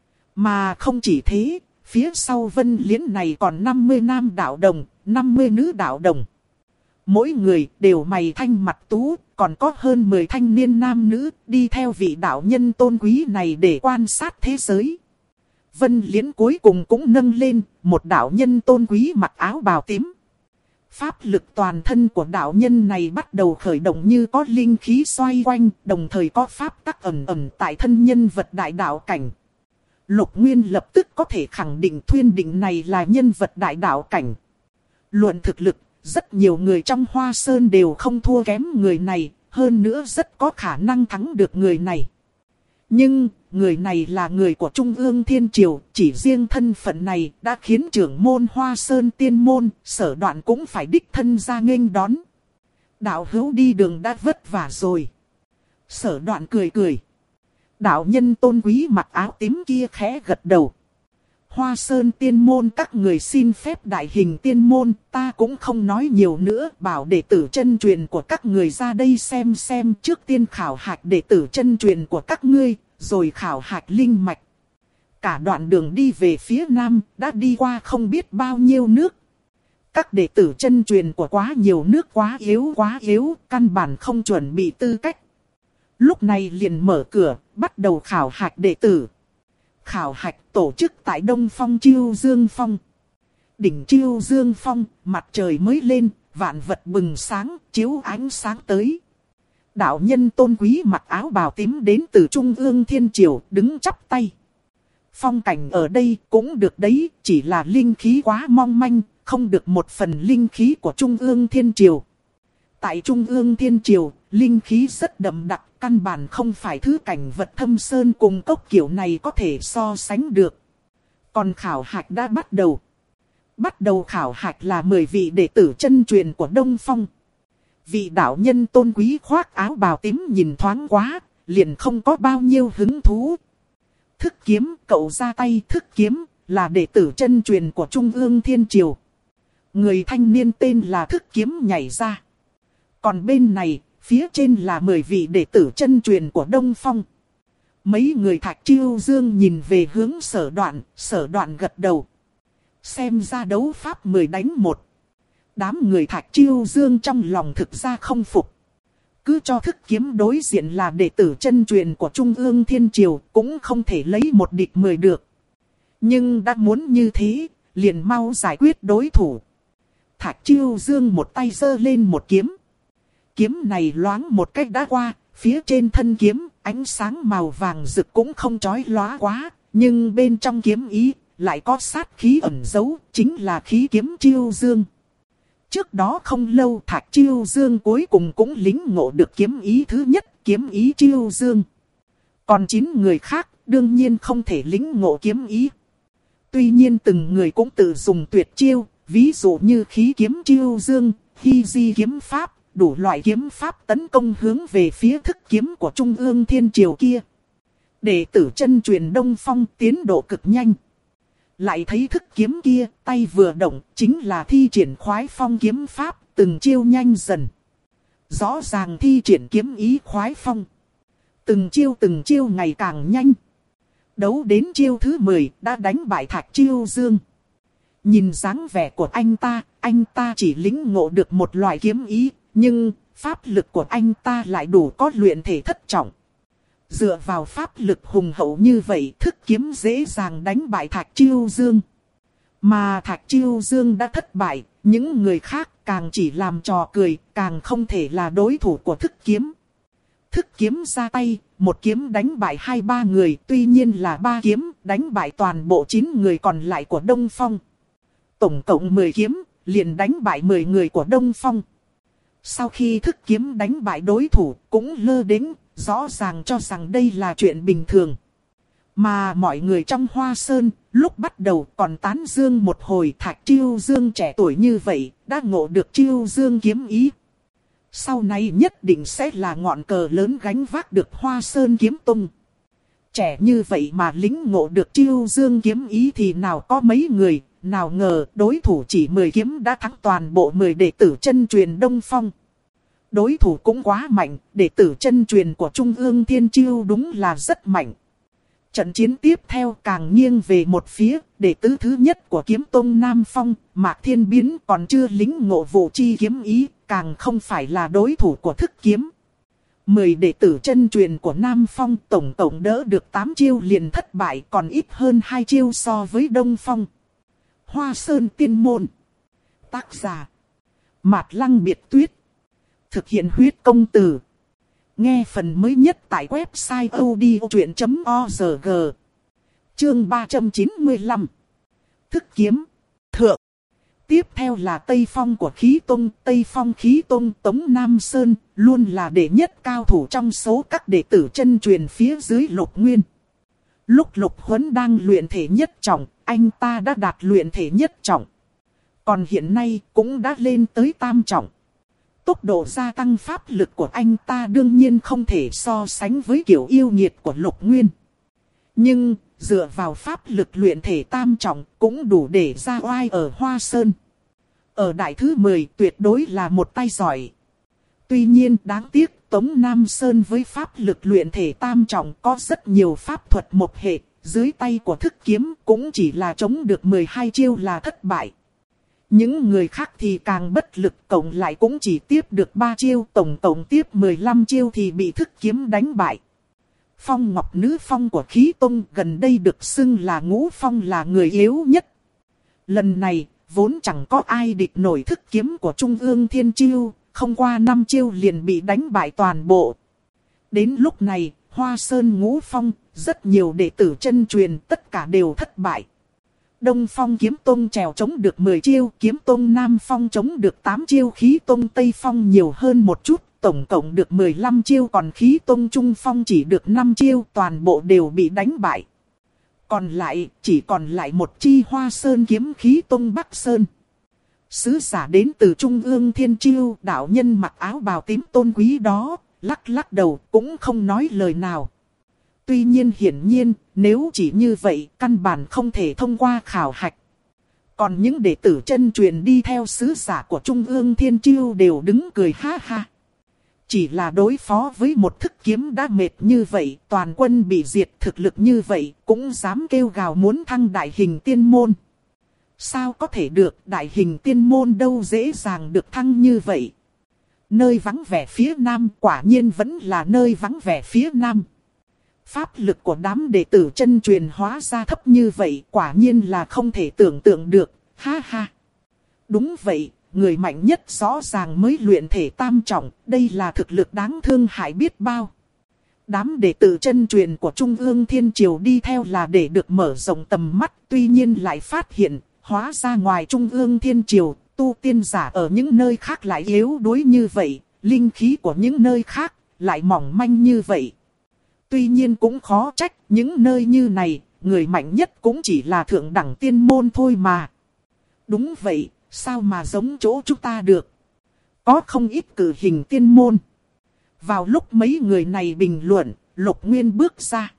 Mà không chỉ thế, phía sau Vân Liễn này còn 50 nam đạo đồng, 50 nữ đạo đồng. Mỗi người đều mày thanh mặt tú, còn có hơn 10 thanh niên nam nữ đi theo vị đạo nhân tôn quý này để quan sát thế giới. Vân Liễn cuối cùng cũng nâng lên, một đạo nhân tôn quý mặc áo bào tím. Pháp lực toàn thân của đạo nhân này bắt đầu khởi động như có linh khí xoay quanh, đồng thời có pháp tắc ẩn ẩn tại thân nhân vật đại đạo cảnh. Lục Nguyên lập tức có thể khẳng định Thuyên Định này là nhân vật đại đạo cảnh. Luận thực lực, rất nhiều người trong Hoa Sơn đều không thua kém người này, hơn nữa rất có khả năng thắng được người này. Nhưng, người này là người của Trung ương Thiên Triều, chỉ riêng thân phận này đã khiến trưởng môn Hoa Sơn Tiên Môn, Sở Đoạn cũng phải đích thân ra nghênh đón. Đạo hữu đi đường đã vất vả rồi. Sở Đoạn cười cười. Đạo nhân tôn quý mặc áo tím kia khẽ gật đầu. Hoa Sơn tiên môn các người xin phép đại hình tiên môn, ta cũng không nói nhiều nữa, bảo đệ tử chân truyền của các người ra đây xem, trước tiên khảo hạch đệ tử chân truyền của các ngươi, rồi khảo hạch linh mạch. Cả đoạn đường đi về phía nam, đã đi qua không biết bao nhiêu nước. Các đệ tử chân truyền của quá nhiều nước quá yếu, căn bản không chuẩn bị tư cách. Lúc này liền mở cửa, bắt đầu khảo hạch đệ tử. Khảo hạch tổ chức tại Đông Phong Chiêu Dương Phong. Đỉnh Chiêu Dương Phong, mặt trời mới lên, vạn vật bừng sáng, chiếu ánh sáng tới. Đạo nhân tôn quý mặc áo bào tím đến từ Trung ương Thiên Triều, đứng chắp tay. Phong cảnh ở đây cũng được đấy, chỉ là linh khí quá mong manh, không được một phần linh khí của Trung ương Thiên Triều. Tại Trung ương Thiên Triều, linh khí rất đậm đặc, căn bản không phải thứ cảnh vật thâm sơn cùng cốc kiểu này có thể so sánh được. Còn khảo hạch đã bắt đầu. Bắt đầu khảo hạch là 10 vị đệ tử chân truyền của Đông Phong. Vị đạo nhân tôn quý khoác áo bào tím nhìn thoáng quá, liền không có bao nhiêu hứng thú. Thức Kiếm, cậu ra tay. Thức Kiếm là đệ tử chân truyền của Trung ương Thiên Triều. Người thanh niên tên là Thức Kiếm nhảy ra. Còn bên này, phía trên là 10 vị đệ tử chân truyền của Đông Phong. Mấy người Thạch Chiêu Dương nhìn về hướng Sở Đoạn gật đầu. Xem ra đấu pháp 10 đánh 1. Đám người Thạch Chiêu Dương trong lòng thực ra không phục. Cứ cho Thức Kiếm đối diện là đệ tử chân truyền của Trung ương Thiên Triều, cũng không thể lấy một địch 10 được. Nhưng đã muốn như thế, liền mau giải quyết đối thủ. Thạch Chiêu Dương một tay giơ lên một kiếm. Kiếm này loáng một cách đã qua, phía trên thân kiếm, ánh sáng màu vàng rực cũng không chói lóa quá, nhưng bên trong kiếm ý, lại có sát khí ẩn giấu, chính là khí kiếm Chiêu Dương. Trước đó không lâu Thạch Chiêu Dương cuối cùng cũng lĩnh ngộ được kiếm ý thứ nhất, kiếm ý Chiêu Dương. Còn 9 người khác, đương nhiên không thể lĩnh ngộ kiếm ý. Tuy nhiên từng người cũng tự dùng tuyệt chiêu, ví dụ như khí kiếm Chiêu Dương, hy di kiếm pháp, đủ loại kiếm pháp tấn công hướng về phía Thức Kiếm của Trung ương Thiên Triều kia. Đệ tử chân truyền Đông Phong tiến độ cực nhanh. Lại thấy Thức Kiếm kia, tay vừa động, chính là thi triển Khoái Phong kiếm pháp, từng chiêu nhanh dần. Rõ ràng thi triển kiếm ý Khoái Phong. Từng chiêu ngày càng nhanh. Đấu đến chiêu thứ 10, đã đánh bại Thạch Chiêu Dương. Nhìn dáng vẻ của anh ta chỉ lĩnh ngộ được một loại kiếm ý, nhưng pháp lực của anh ta lại đủ có luyện thể thất trọng. Dựa vào pháp lực hùng hậu như vậy, Thức Kiếm dễ dàng đánh bại Thạch Chiêu Dương. Mà Thạch Chiêu Dương đã thất bại, những người khác càng chỉ làm trò cười, càng không thể là đối thủ của Thức Kiếm. Thức Kiếm ra tay, một kiếm đánh bại 2-3 người, tuy nhiên là 3 kiếm, đánh bại toàn bộ 9 người còn lại của Đông Phong. Tổng cộng 10 kiếm, liền đánh bại 10 người của Đông Phong. Sau khi Thức Kiếm đánh bại đối thủ, cũng lơ đễnh, rõ ràng cho rằng đây là chuyện bình thường. Mà mọi người trong Hoa Sơn, lúc bắt đầu còn tán dương một hồi. Thạch Chiêu Dương trẻ tuổi như vậy, đã ngộ được Chiêu Dương kiếm ý. Sau này nhất định sẽ là ngọn cờ lớn gánh vác được Hoa Sơn kiếm tông. Trẻ như vậy mà lĩnh ngộ được Chiêu Dương kiếm ý thì nào có mấy người, nào ngờ đối thủ chỉ 10 kiếm đã thắng toàn bộ 10 đệ tử chân truyền Đông Phong. Đối thủ cũng quá mạnh, đệ tử chân truyền của Trung ương Thiên Chiêu đúng là rất mạnh. Trận chiến tiếp theo càng nghiêng về một phía, đệ tử thứ nhất của kiếm tông Nam Phong, Mạc Thiên Biến còn chưa lĩnh ngộ Vũ Chi kiếm ý, càng không phải là đối thủ của Thức Kiếm. 10 đệ tử chân truyền của Nam Phong tổng cộng đỡ được 8 chiêu liền thất bại, còn ít hơn 2 chiêu so với Đông Phong. Hoa Sơn Tiên Môn. Tác giả Mạt Lăng Biệt Tuyết. Thực hiện huyết công từ. Nghe phần mới nhất tại website odchuyện.org. Chương 395. Thức Kiếm Thượng. Tiếp theo là Tây Phong của Khí Tông. Tây Phong Khí Tông Tống Nam Sơn luôn là đệ nhất cao thủ trong số các đệ tử chân truyền phía dưới Lục Nguyên. Lúc Lục Huấn đang luyện thể nhất trọng, anh ta đã đạt luyện thể nhất trọng. Còn hiện nay cũng đã lên tới tam trọng. Tốc độ gia tăng pháp lực của anh ta đương nhiên không thể so sánh với kiểu yêu nghiệt của Lục Nguyên. Nhưng dựa vào pháp lực luyện thể tam trọng cũng đủ để ra oai ở Hoa Sơn. Ở đại thứ 10 tuyệt đối là một tay giỏi. Tuy nhiên đáng tiếc Tống Nam Sơn với pháp lực luyện thể tam trọng có rất nhiều pháp thuật một hệ, dưới tay của Thức Kiếm cũng chỉ là chống được 12 chiêu là thất bại. Những người khác thì càng bất lực, cộng lại cũng chỉ tiếp được 3 chiêu, tổng tiếp 15 chiêu thì bị Thức Kiếm đánh bại. Phong Ngọc Nữ Phong của Khí Tông gần đây được xưng là Ngũ Phong là người yếu nhất. Lần này, vốn chẳng có ai địch nổi Thức Kiếm của Trung ương Thiên Chiêu, không qua 5 chiêu liền bị đánh bại toàn bộ. Đến lúc này, Hoa Sơn Ngũ Phong, rất nhiều đệ tử chân truyền tất cả đều thất bại. Đông Phong Kiếm Tông trèo chống được 10 chiêu, Kiếm Tông Nam Phong chống được 8 chiêu, Khí Tông Tây Phong nhiều hơn một chút, tổng cộng được 15 chiêu, còn Khí Tông Trung Phong chỉ được 5 chiêu, toàn bộ đều bị đánh bại. Chỉ còn lại một chi Hoa Sơn Kiếm Khí Tông Bắc Sơn. Sứ giả đến từ Trung ương Thiên Chiêu, đạo nhân mặc áo bào tím tôn quý đó, lắc lắc đầu cũng không nói lời nào. Tuy nhiên hiển nhiên, nếu chỉ như vậy, căn bản không thể thông qua khảo hạch. Còn những đệ tử chân truyền đi theo sứ giả của Trung ương Thiên Chiêu đều đứng cười ha ha. Chỉ là đối phó với một Thức Kiếm đã mệt như vậy, toàn quân bị diệt, thực lực như vậy, cũng dám kêu gào muốn thăng đại hình tiên môn. Sao có thể được, đại hình tiên môn đâu dễ dàng được thăng như vậy. Nơi vắng vẻ phía nam quả nhiên vẫn là nơi vắng vẻ phía nam. Pháp lực của đám đệ tử chân truyền hóa ra thấp như vậy quả nhiên là không thể tưởng tượng được, ha ha. Đúng vậy, người mạnh nhất rõ ràng mới luyện thể tam trọng, đây là thực lực đáng thương hại biết bao. Đám đệ tử chân truyền của Trung ương Thiên Triều đi theo là để được mở rộng tầm mắt, tuy nhiên lại phát hiện, hóa ra ngoài Trung ương Thiên Triều, tu tiên giả ở những nơi khác lại yếu đuối như vậy, linh khí của những nơi khác lại mỏng manh như vậy. Tuy nhiên cũng khó trách, những nơi như này, người mạnh nhất cũng chỉ là thượng đẳng tiên môn thôi mà. Đúng vậy, sao mà giống chỗ chúng ta được? Có không ít cử hình tiên môn. Vào lúc mấy người này bình luận, Lục Nguyên bước ra.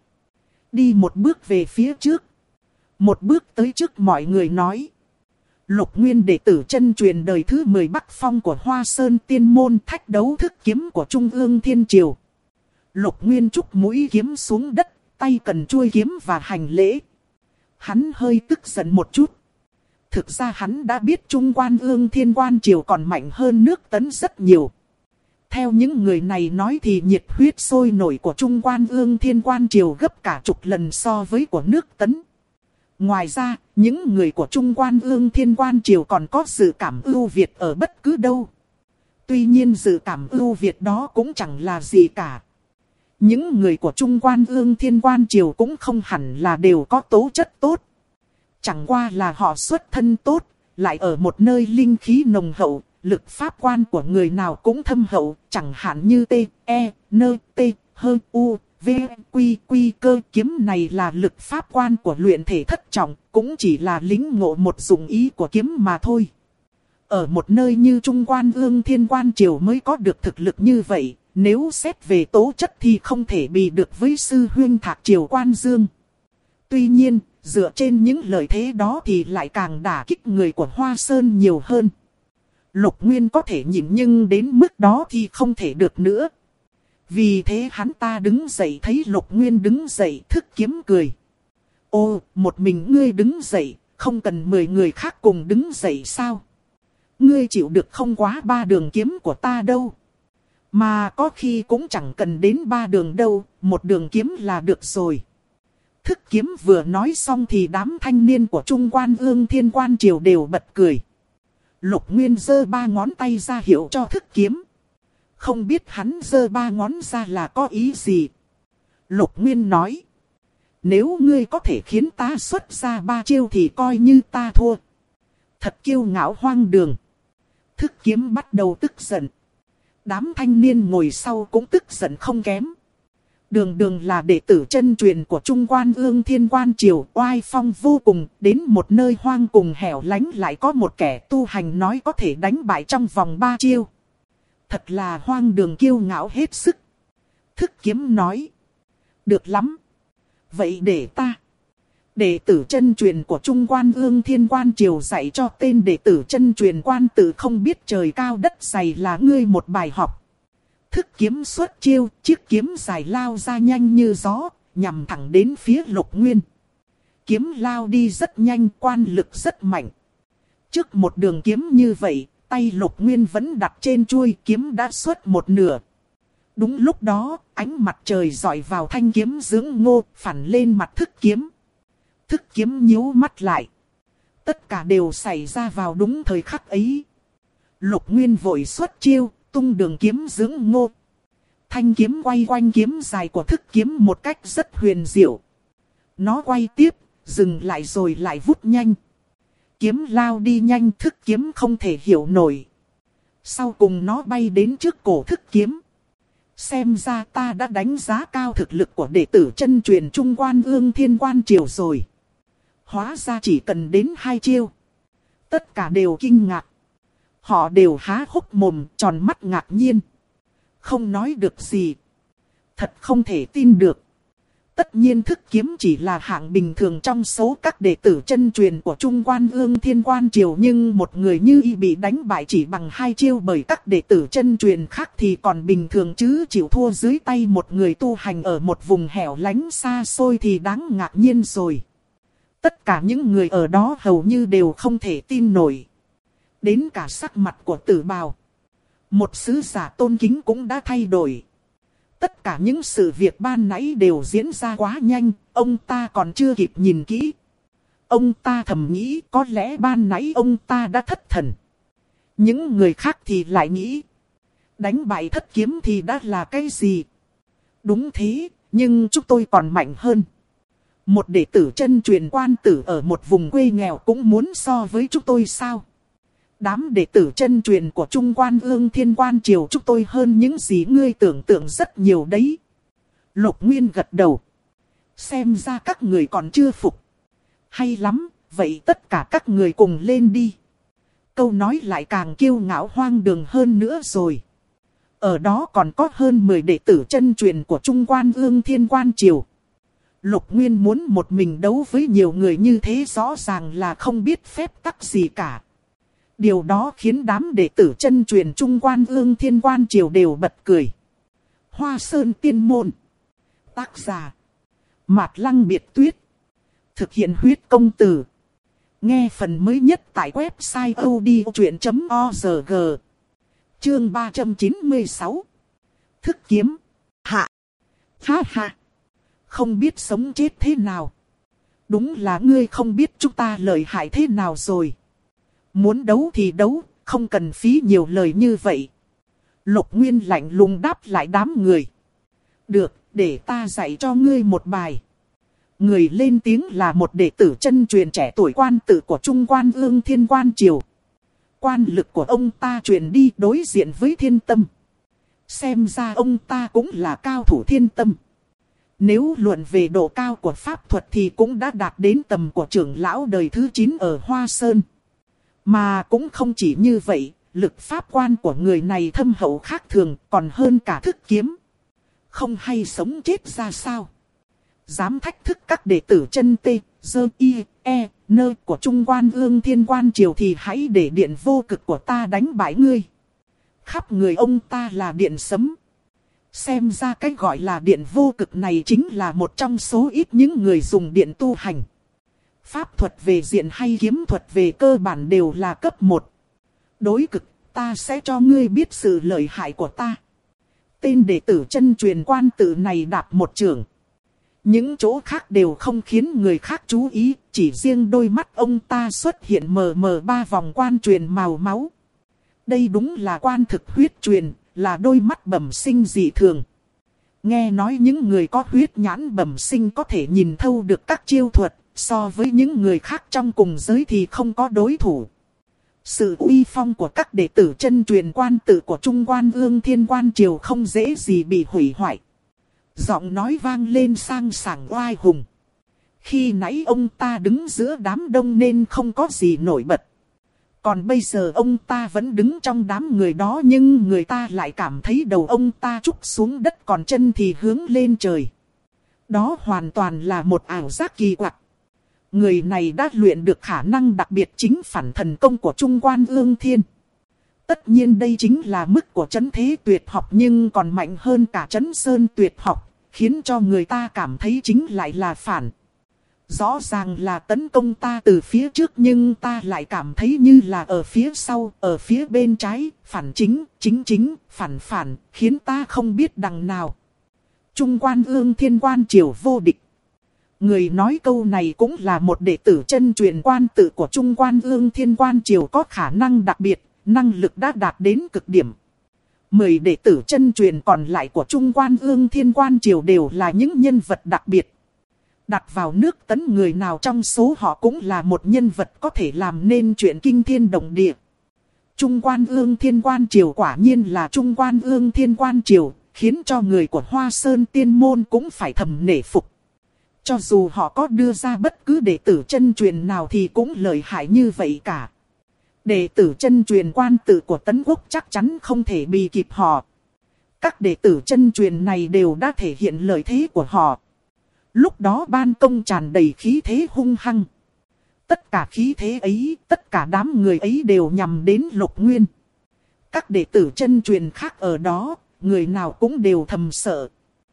Đi một bước về phía trước. Một bước tới trước mọi người nói. Lục Nguyên đệ tử chân truyền đời thứ 10 Bắc Phong của Hoa Sơn Tiên Môn, thách đấu Thức Kiếm của Trung ương Thiên Triều. Lục Nguyên trúc mũi kiếm xuống đất, tay cần chuôi kiếm và hành lễ. Hắn hơi tức giận một chút. Thực ra hắn đã biết Trung Quan Ương Thiên Quan Triều còn mạnh hơn nước Tấn rất nhiều. Theo những người này nói thì nhiệt huyết sôi nổi của Trung Quan Ương Thiên Quan Triều gấp cả chục lần so với của nước Tấn. Ngoài ra, những người của Trung Quan Ương Thiên Quan Triều còn có sự cảm ưu việt ở bất cứ đâu. Tuy nhiên sự cảm ưu việt đó cũng chẳng là gì cả. Những người của Trung Quan Ương Thiên Quan Triều cũng không hẳn là đều có tố chất tốt. Chẳng qua là họ xuất thân tốt, lại ở một nơi linh khí nồng hậu, lực pháp quan của người nào cũng thâm hậu, chẳng hạn như T, E, N, T, H, U, V, Quy, Quy Cơ. Kiếm này là lực pháp quan của luyện thể thất trọng, cũng chỉ là lĩnh ngộ một dụng ý của kiếm mà thôi. Ở một nơi như Trung Quan Ương Thiên Quan Triều mới có được thực lực như vậy, nếu xét về tố chất thì không thể bì được với sư huynh Thạc Triều Quan Dương. Tuy nhiên, dựa trên những lợi thế đó thì lại càng đả kích người của Hoa Sơn nhiều hơn. Lục Nguyên có thể nhịn nhưng đến mức đó thì không thể được nữa. Vì thế hắn ta đứng dậy, thấy Lục Nguyên đứng dậy, Thức Kiếm cười. Ô, một mình ngươi đứng dậy, không cần 10 người khác cùng đứng dậy sao? Ngươi chịu được không quá 3 đường kiếm của ta đâu. Mà có khi cũng chẳng cần đến 3 đường đâu, 1 đường kiếm là được rồi. Thức Kiếm vừa nói xong thì đám thanh niên của Trung Quan Ương Thiên Quan Triều đều bật cười. Lục Nguyên giơ 3 ngón tay ra hiệu cho Thức Kiếm. Không biết hắn giơ 3 ngón ra là có ý gì. Lục Nguyên nói. Nếu ngươi có thể khiến ta xuất ra 3 chiêu thì coi như ta thua. Thật kiêu ngạo hoang đường. Thức Kiếm bắt đầu tức giận. Đám thanh niên ngồi sau cũng tức giận không kém. Đường đường là đệ tử chân truyền của Trung Quan Ương Thiên Quan Triều, oai phong vô cùng, đến một nơi hoang cùng hẻo lánh lại có một kẻ tu hành nói có thể đánh bại trong vòng 3 chiêu. Thật là hoang đường kiêu ngạo hết sức. Thức Kiếm nói. Được lắm. Vậy để ta. Đệ tử chân truyền của Trung Quan Ương Thiên Quan Triều dạy cho tên đệ tử chân truyền quan tử không biết trời cao đất dày là ngươi một bài học. Thức kiếm xuất chiêu, chiếc kiếm dài lao ra nhanh như gió, nhằm thẳng đến phía Lục Nguyên. Kiếm lao đi rất nhanh, quan lực rất mạnh. Trước một đường kiếm như vậy, tay Lục Nguyên vẫn đặt trên chuôi, kiếm đã xuất một nửa. Đúng lúc đó, ánh mặt trời rọi vào thanh kiếm dưỡng ngô, phản lên mặt thức kiếm. Thức kiếm nhíu mắt lại. Tất cả đều xảy ra vào đúng thời khắc ấy. Lục Nguyên vội xuất chiêu, tung đường kiếm dưỡng ngô. Thanh kiếm quay quanh kiếm dài của thức kiếm một cách rất huyền diệu. Nó quay tiếp, dừng lại rồi lại vút nhanh. Kiếm lao đi nhanh, thức kiếm không thể hiểu nổi. Sau cùng nó bay đến trước cổ thức kiếm. Xem ra ta đã đánh giá cao thực lực của đệ tử chân truyền Trung Quan Ương Thiên Quan Triều rồi. Hóa ra chỉ cần đến 2 chiêu. Tất cả đều kinh ngạc. Họ đều há hốc mồm, tròn mắt ngạc nhiên. Không nói được gì. Thật không thể tin được. Tất nhiên thức kiếm chỉ là hạng bình thường trong số các đệ tử chân truyền của Trung Quan Ương Thiên Quan Triều. Nhưng một người như y bị đánh bại chỉ bằng 2 chiêu bởi các đệ tử chân truyền khác thì còn bình thường chứ, chịu thua dưới tay một người tu hành ở một vùng hẻo lánh xa xôi thì đáng ngạc nhiên rồi. Tất cả những người ở đó hầu như đều không thể tin nổi. Đến cả sắc mặt của Tử Bào, một sứ giả tôn kính, cũng đã thay đổi. Tất cả những sự việc ban nãy đều diễn ra quá nhanh, ông ta còn chưa kịp nhìn kỹ. Ông ta thầm nghĩ có lẽ ban nãy ông ta đã thất thần. Những người khác thì lại nghĩ, đánh bại thất kiếm thì đã là cái gì? Đúng thế, nhưng chúng tôi còn mạnh hơn. Một đệ tử chân truyền quan tử ở một vùng quê nghèo cũng muốn so với chúng tôi sao? Đám đệ tử chân truyền của Trung Quan Ương Thiên Quan Triều chúng tôi hơn những gì ngươi tưởng tượng rất nhiều đấy. Lục Nguyên gật đầu. Xem ra các người còn chưa phục. Hay lắm, vậy tất cả các người cùng lên đi. Câu nói lại càng kiêu ngạo hoang đường hơn nữa rồi. Ở đó còn có hơn 10 đệ tử chân truyền của Trung Quan Ương Thiên Quan Triều. Lục Nguyên muốn một mình đấu với nhiều người như thế rõ ràng là không biết phép tắc gì cả. Điều đó khiến đám đệ tử chân truyền Trung Quan Ương Thiên Quan Triều đều bật cười. Hoa Sơn Tiên Môn. Tác giả Mạt Lăng Biệt Tuyết. Thực hiện huyết công từ. Nghe phần mới nhất tại website odchuyện.org. Chương 396. Thức kiếm. Hạ. Ha ha. Không biết sống chết thế nào. Đúng là ngươi không biết chúng ta lợi hại thế nào rồi. Muốn đấu thì đấu, không cần phí nhiều lời như vậy. Lục Nguyên lạnh lùng đáp lại đám người. Được, để ta dạy cho ngươi một bài. Người lên tiếng là một đệ tử chân truyền trẻ tuổi quan tử của Trung Quan Ương Thiên Quan Triều. Quan lực của ông ta truyền đi đối diện với Thiên Tâm. Xem ra ông ta cũng là cao thủ Thiên Tâm. Nếu luận về độ cao của pháp thuật thì cũng đã đạt đến tầm của trưởng lão đời thứ 9 ở Hoa Sơn. Mà cũng không chỉ như vậy, lực pháp quan của người này thâm hậu khác thường, còn hơn cả thức kiếm. Không hay sống chết ra sao? Dám thách thức các đệ tử chân tê, dơ y, e, nơ của Trung Quan Ương Thiên Quan Triều thì hãy để điện vô cực của ta đánh bại ngươi. Khắp người ông ta là điện sấm. Xem ra cái gọi là điện vô cực này chính là một trong số ít những người dùng điện tu hành. Pháp thuật về diện hay kiếm thuật về cơ bản đều là cấp 1. Đối cực, ta sẽ cho ngươi biết sự lợi hại của ta. Tên đệ tử chân truyền quan tử này đạp một chưởng. Những chỗ khác đều không khiến người khác chú ý, chỉ riêng đôi mắt ông ta xuất hiện mờ mờ 3 vòng quan truyền màu máu. Đây đúng là quan thực huyết truyền, là đôi mắt bẩm sinh dị thường. Nghe nói những người có huyết nhãn bẩm sinh có thể nhìn thâu được các chiêu thuật, so với những người khác trong cùng giới thì không có đối thủ. Sự uy phong của các đệ tử chân truyền quan tử của Trung Quan Ương Thiên Quan Triều không dễ gì bị hủy hoại. Giọng nói vang lên sang sảng oai hùng. Khi nãy ông ta đứng giữa đám đông nên không có gì nổi bật. Còn bây giờ ông ta vẫn đứng trong đám người đó nhưng người ta lại cảm thấy đầu ông ta trút xuống đất còn chân thì hướng lên trời. Đó hoàn toàn là một ảo giác kỳ quặc. Người này đã luyện được khả năng đặc biệt chính phản thần công của Trung Quan Ương Thiên. Tất nhiên đây chính là mức của trấn thế tuyệt học nhưng còn mạnh hơn cả trấn sơn tuyệt học, khiến cho người ta cảm thấy chính lại là phản. Rõ ràng là tấn công ta từ phía trước nhưng ta lại cảm thấy như là ở phía sau, ở phía bên trái, phản chính, chính, phản phản, khiến ta không biết đằng nào. Trung Quan Ương Thiên quan triều vô địch. Người nói câu này cũng là một đệ tử chân truyền quan tự của Trung Quan Ương Thiên quan triều có khả năng đặc biệt, năng lực đã đạt đến cực điểm. 10 đệ tử chân truyền còn lại của Trung Quan Ương Thiên quan triều đều là những nhân vật đặc biệt. Đặt vào nước Tấn người nào trong số họ cũng là một nhân vật có thể làm nên chuyện kinh thiên động địa. Trung Quan Ương Thiên quan triều quả nhiên là Trung Quan Ương Thiên quan triều, khiến cho người của Hoa Sơn Tiên Môn cũng phải thầm nể phục. Cho dù họ có đưa ra bất cứ đệ tử chân truyền nào thì cũng lợi hại như vậy cả. Đệ tử chân truyền quan tự của Tấn Quốc chắc chắn không thể bì kịp họ. Các đệ tử chân truyền này đều đã thể hiện lợi thế của họ. Lúc đó ban công tràn đầy khí thế hung hăng. Tất cả khí thế ấy, tất cả đám người ấy đều nhằm đến Lục Nguyên. Các đệ tử chân truyền khác ở đó, người nào cũng đều thầm sợ.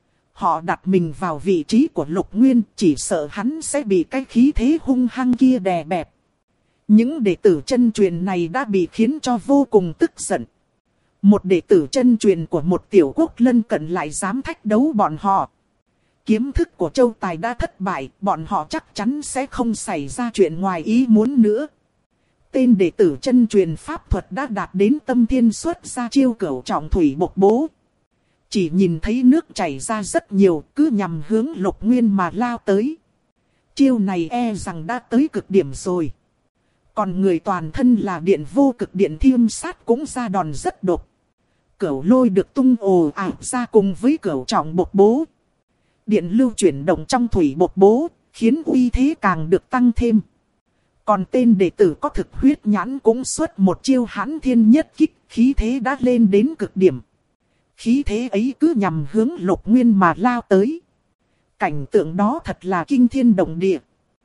Họ đặt mình vào vị trí của Lục Nguyên, chỉ sợ hắn sẽ bị cái khí thế hung hăng kia đè bẹp. Những đệ tử chân truyền này đã bị khiến cho vô cùng tức giận. Một đệ tử chân truyền của một tiểu quốc lân cận lại dám thách đấu bọn họ. Kiếm thức của Châu Tài đã thất bại, bọn họ chắc chắn sẽ không xảy ra chuyện ngoài ý muốn nữa. Tên đệ tử chân truyền pháp thuật đã đạt đến tâm thiên xuất ra chiêu cửu trọng thủy bộc bố. Chỉ nhìn thấy nước chảy ra rất nhiều, cứ nhằm hướng Lục Nguyên mà lao tới. Chiêu này e rằng đã tới cực điểm rồi. Còn người toàn thân là điện vô cực điện thiêm sát cũng ra đòn rất độc. Cửu lôi được tung ồ ạt ra cùng với cửu trọng bộc bố. Điện lưu chuyển động trong thủy bộc bố, khiến uy thế càng được tăng thêm. Còn tên đệ tử có thực huyết nhãn cũng xuất một chiêu hãn thiên nhất kích, khí thế đã lên đến cực điểm. Khí thế ấy cứ nhằm hướng Lục Nguyên mà lao tới. Cảnh tượng đó thật là kinh thiên động địa.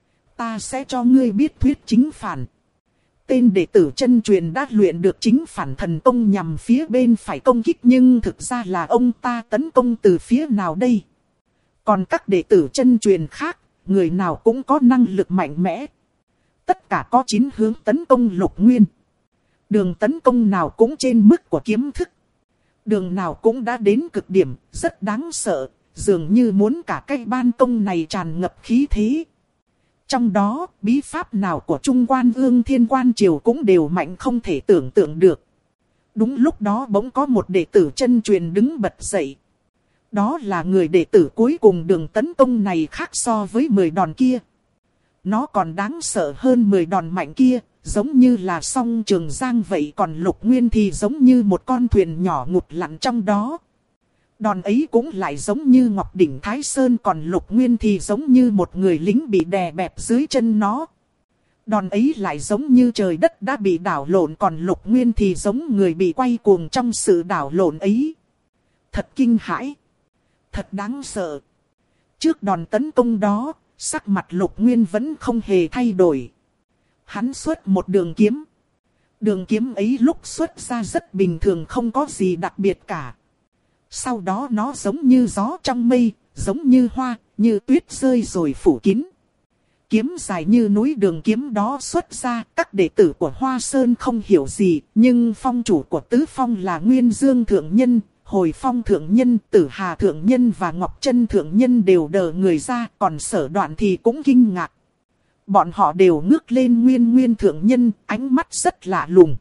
Ta sẽ cho ngươi biết thuyết chính phản. Tên đệ tử chân truyền đã luyện được chính phản thần công nhằm phía bên phải công kích nhưng thực ra là ông ta tấn công từ phía nào đây? Còn các đệ tử chân truyền khác, người nào cũng có năng lực mạnh mẽ. Tất cả có 9 hướng tấn công Lục Nguyên. Đường tấn công nào cũng trên mức của kiếm thức. Đường nào cũng đã đến cực điểm, rất đáng sợ, dường như muốn cả cái ban công này tràn ngập khí thế. Trong đó, bí pháp nào của Trung Quan Ương Thiên quan triều cũng đều mạnh không thể tưởng tượng được. Đúng lúc đó bỗng có một đệ tử chân truyền đứng bật dậy. Đó là người đệ tử cuối cùng đường tấn công này khác so với 10 đòn kia. Nó còn đáng sợ hơn 10 đòn mạnh kia, giống như là song Trường Giang vậy, còn Lục Nguyên thì giống như một con thuyền nhỏ ngụp lặn trong đó. Đòn ấy cũng lại giống như Ngọc Đỉnh Thái Sơn, còn Lục Nguyên thì giống như một người lính bị đè bẹp dưới chân nó. Đòn ấy lại giống như trời đất đã bị đảo lộn, còn Lục Nguyên thì giống người bị quay cuồng trong sự đảo lộn ấy. Thật kinh hãi. Thật đáng sợ. Trước đòn tấn công đó, sắc mặt Lục Nguyên vẫn không hề thay đổi. Hắn xuất một đường kiếm. Đường kiếm ấy lúc xuất ra rất bình thường, không có gì đặc biệt cả. Sau đó nó giống như gió trong mây, giống như hoa, như tuyết rơi rồi phủ kín. Kiếm dài như núi, đường kiếm đó xuất ra, các đệ tử của Hoa Sơn không hiểu gì, nhưng phong chủ của Tứ Phong là Nguyên Dương Thượng Nhân, Hồi Phong Thượng Nhân, Tử Hà Thượng Nhân và Ngọc Trân Thượng Nhân đều đờ người ra, còn Sở Đoạn thì cũng kinh ngạc. Bọn họ đều ngước lên Nguyên Thượng Nhân, ánh mắt rất lạ lùng.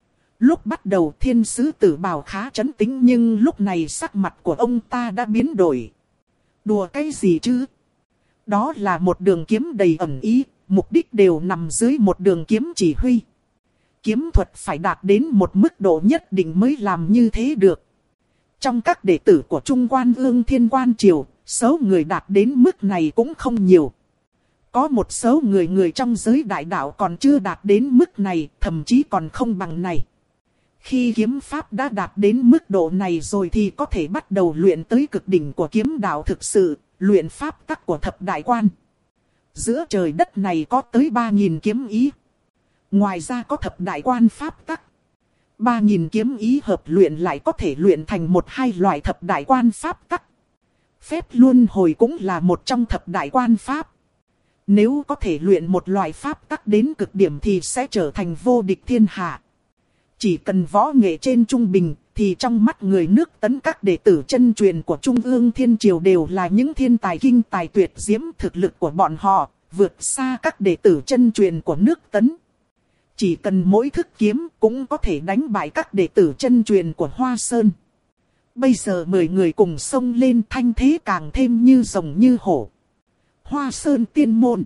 Lúc bắt đầu Thiên Sứ Tử Bảo khá trấn tĩnh, nhưng lúc này sắc mặt của ông ta đã biến đổi. Đùa cái gì chứ? Đó là một đường kiếm đầy ẩn ý, mục đích đều nằm dưới một đường kiếm chỉ huy. Kiếm thuật phải đạt đến một mức độ nhất định mới làm như thế được. Trong các đệ tử của Trung Quan Ương Thiên quan triều, số người đạt đến mức này cũng không nhiều. Có một số người trong giới đại đạo còn chưa đạt đến mức này, thậm chí còn không bằng này. Khi kiếm pháp đã đạt đến mức độ này rồi thì có thể bắt đầu luyện tới cực đỉnh của kiếm đạo thực sự, luyện pháp tắc của thập đại quan. Giữa trời đất này có tới 3.000 kiếm ý. Ngoài ra có thập đại quan pháp tắc. 3.000 kiếm ý hợp luyện lại có thể luyện thành 1-2 loại thập đại quan pháp tắc. Phép luân hồi cũng là một trong thập đại quan pháp. Nếu có thể luyện một loại pháp tắc đến cực điểm thì sẽ trở thành vô địch thiên hạ. Chỉ cần võ nghệ trên trung bình thì trong mắt người nước Tấn các đệ tử chân truyền của Trung ương Thiên Triều đều là những thiên tài kinh tài tuyệt diễm. Thực lực của bọn họ vượt xa các đệ tử chân truyền của nước Tấn. Chỉ cần mỗi thức kiếm cũng có thể đánh bại các đệ tử chân truyền của Hoa Sơn. Bây giờ 10 người cùng xông lên, thanh thế càng thêm như rồng như hổ. Hoa Sơn Tiên Môn.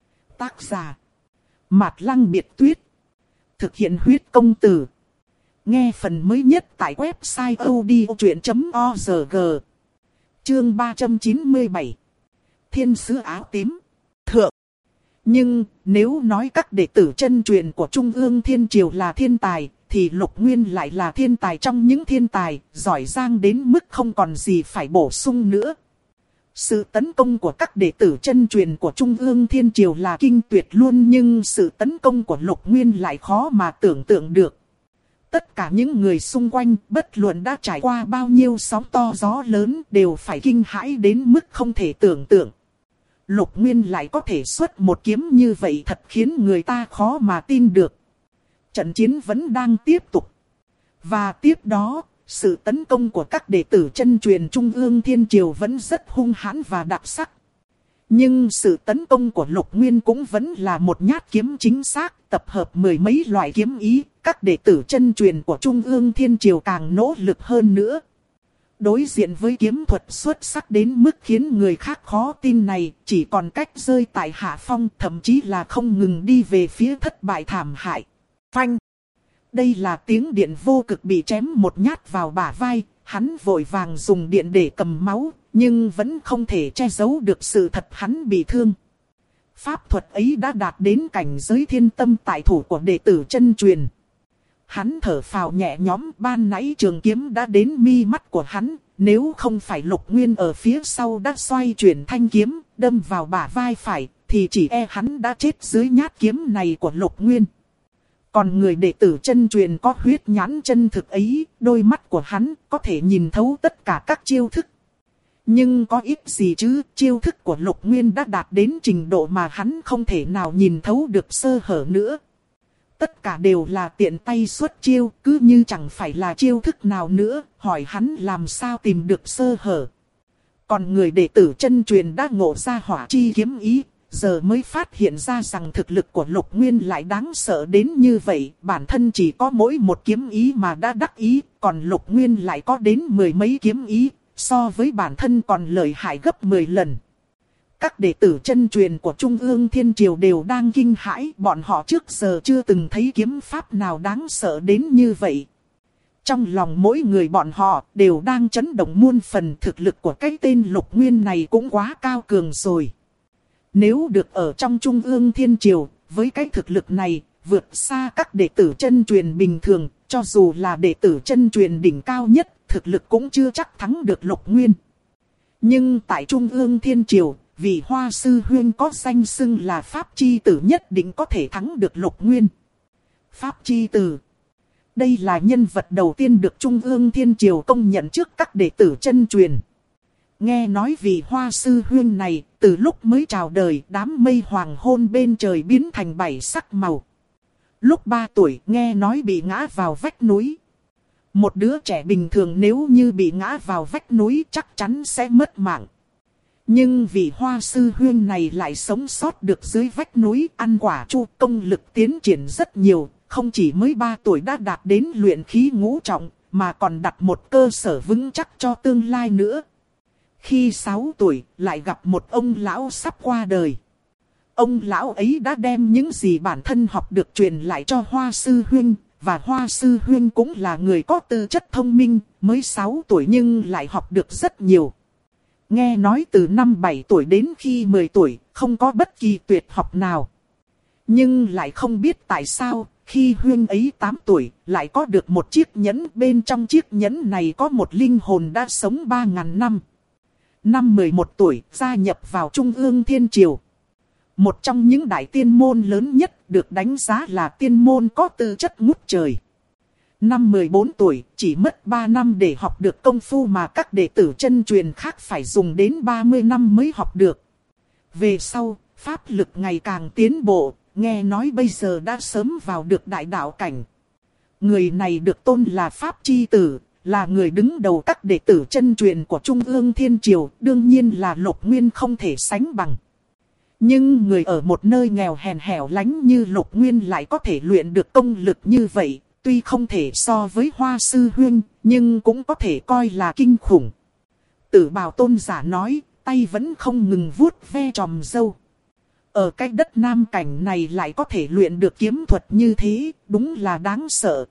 Tác giả Mạt Lăng Biệt Tuyết. Thực hiện huyết công từ. Nghe phần mới nhất tại website odchuyện.org. Chương 397. Thiên sứ áo tím. Thượng. Nhưng nếu nói các đệ tử chân truyền của Trung ương Thiên Triều là thiên tài, thì Lục Nguyên lại là thiên tài trong những thiên tài, giỏi giang đến mức không còn gì phải bổ sung nữa. Sự tấn công của các đệ tử chân truyền của Trung ương Thiên Triều là kinh tuyệt luôn, nhưng sự tấn công của Lục Nguyên lại khó mà tưởng tượng được. Tất cả những người xung quanh, bất luận đã trải qua bao nhiêu sóng to gió lớn, đều phải kinh hãi đến mức không thể tưởng tượng. Lục Nguyên lại có thể xuất một kiếm như vậy, thật khiến người ta khó mà tin được. Trận chiến vẫn đang tiếp tục. Và tiếp đó, sự tấn công của các đệ tử chân truyền Trung ương Thiên Triều vẫn rất hung hãn và đặc sắc. Nhưng sự tấn công của Lục Nguyên cũng vẫn là một nhát kiếm chính xác, tập hợp 10 mấy loại kiếm ý. Các đệ tử chân truyền của Trung ương Thiên Triều càng nỗ lực hơn nữa. Đối diện với kiếm thuật xuất sắc đến mức khiến người khác khó tin này, chỉ còn cách rơi tại hạ phong, thậm chí là không ngừng đi về phía thất bại thảm hại. Phanh! Đây là tiếng điện vô cực bị chém một nhát vào bả vai, hắn vội vàng dùng điện để cầm máu, nhưng vẫn không thể che giấu được sự thật hắn bị thương. Pháp thuật ấy đã đạt đến cảnh giới thiên tâm tại thủ của đệ tử chân truyền. Hắn thở phào nhẹ nhõm, ban nãy trường kiếm đã đến mi mắt của hắn, nếu không phải Lục Nguyên ở phía sau đã xoay chuyển thanh kiếm, đâm vào bả vai phải, thì chỉ e hắn đã chết dưới nhát kiếm này của Lục Nguyên. Còn người đệ tử chân truyền có huyết nhãn chân thực ấy, đôi mắt của hắn có thể nhìn thấu tất cả các chiêu thức. Nhưng có ít gì chứ, chiêu thức của Lục Nguyên đã đạt đến trình độ mà hắn không thể nào nhìn thấu được sơ hở nữa. Tất cả đều là tiện tay xuất chiêu, cứ như chẳng phải là chiêu thức nào nữa, hỏi hắn làm sao tìm được sơ hở. Còn người đệ tử chân truyền đã ngộ ra hỏa chi kiếm ý, giờ mới phát hiện ra rằng thực lực của Lục Nguyên lại đáng sợ đến như vậy. Bản thân chỉ có mỗi một kiếm ý mà đã đắc ý, còn Lục Nguyên lại có đến 10 mấy kiếm ý, so với bản thân còn lợi hại gấp 10 lần. Các đệ tử chân truyền của Trung ương Thiên Triều đều đang kinh hãi, bọn họ trước giờ chưa từng thấy kiếm pháp nào đáng sợ đến như vậy. Trong lòng mỗi người bọn họ đều đang chấn động muôn phần, thực lực của cái tên Lục Nguyên này cũng quá cao cường rồi. Nếu được ở trong Trung ương Thiên Triều, với cái thực lực này, vượt xa các đệ tử chân truyền bình thường, cho dù là đệ tử chân truyền đỉnh cao nhất, thực lực cũng chưa chắc thắng được Lục Nguyên. Nhưng tại Trung ương Thiên Triều, vị Hoa Sư Huyên có danh xưng là Pháp Chi Tử nhất định có thể thắng được Lục Nguyên. Pháp Chi Tử. Đây là nhân vật đầu tiên được Trung ương Thiên Triều công nhận trước các đệ tử chân truyền. Nghe nói vị Hoa Sư Huyên này, từ lúc mới chào đời, đám mây hoàng hôn bên trời biến thành 7 sắc màu. Lúc 3 tuổi, nghe nói bị ngã vào vách núi. Một đứa trẻ bình thường nếu như bị ngã vào vách núi chắc chắn sẽ mất mạng. Nhưng vị Hoa Sư Huyên này lại sống sót được dưới vách núi, ăn quả chu, công lực tiến triển rất nhiều, không chỉ mới 3 tuổi đã đạt đến luyện khí ngũ trọng, mà còn đặt một cơ sở vững chắc cho tương lai nữa. Khi 6 tuổi, lại gặp một ông lão sắp qua đời. Ông lão ấy đã đem những gì bản thân học được truyền lại cho Hoa Sư Huyên, và Hoa Sư Huyên cũng là người có tư chất thông minh, mới 6 tuổi nhưng lại học được rất nhiều. Nghe nói từ năm 7 tuổi đến khi 10 tuổi, không có bất kỳ tuyệt học nào. Nhưng lại không biết tại sao, khi Huyên ấy 8 tuổi, lại có được một chiếc nhẫn, bên trong chiếc nhẫn này có một linh hồn đã sống 3.000 năm. Năm 11 tuổi, gia nhập vào Trung ương Thiên Triều. một trong những đại tiên môn lớn nhất, được đánh giá là tiên môn có tư chất ngút trời. Năm 14 tuổi, chỉ mất 3 năm để học được công phu mà các đệ tử chân truyền khác phải dùng đến 30 năm mới học được. Về sau, pháp lực ngày càng tiến bộ, nghe nói bây giờ đã sớm vào được đại đạo cảnh. Người này được tôn là Pháp Chi Tử, là người đứng đầu các đệ tử chân truyền của Trung ương Thiên Triều, đương nhiên là Lục Nguyên không thể sánh bằng. Nhưng người ở một nơi nghèo hèn hẻo lánh như Lục Nguyên lại có thể luyện được công lực như vậy, tuy không thể so với Hoa Sư Huynh, nhưng cũng có thể coi là kinh khủng. Tử Bào Tôn giả nói, tay vẫn không ngừng vuốt ve chòm râu. Ở cái đất Nam Cảnh này lại có thể luyện được kiếm thuật như thế, đúng là đáng sợ.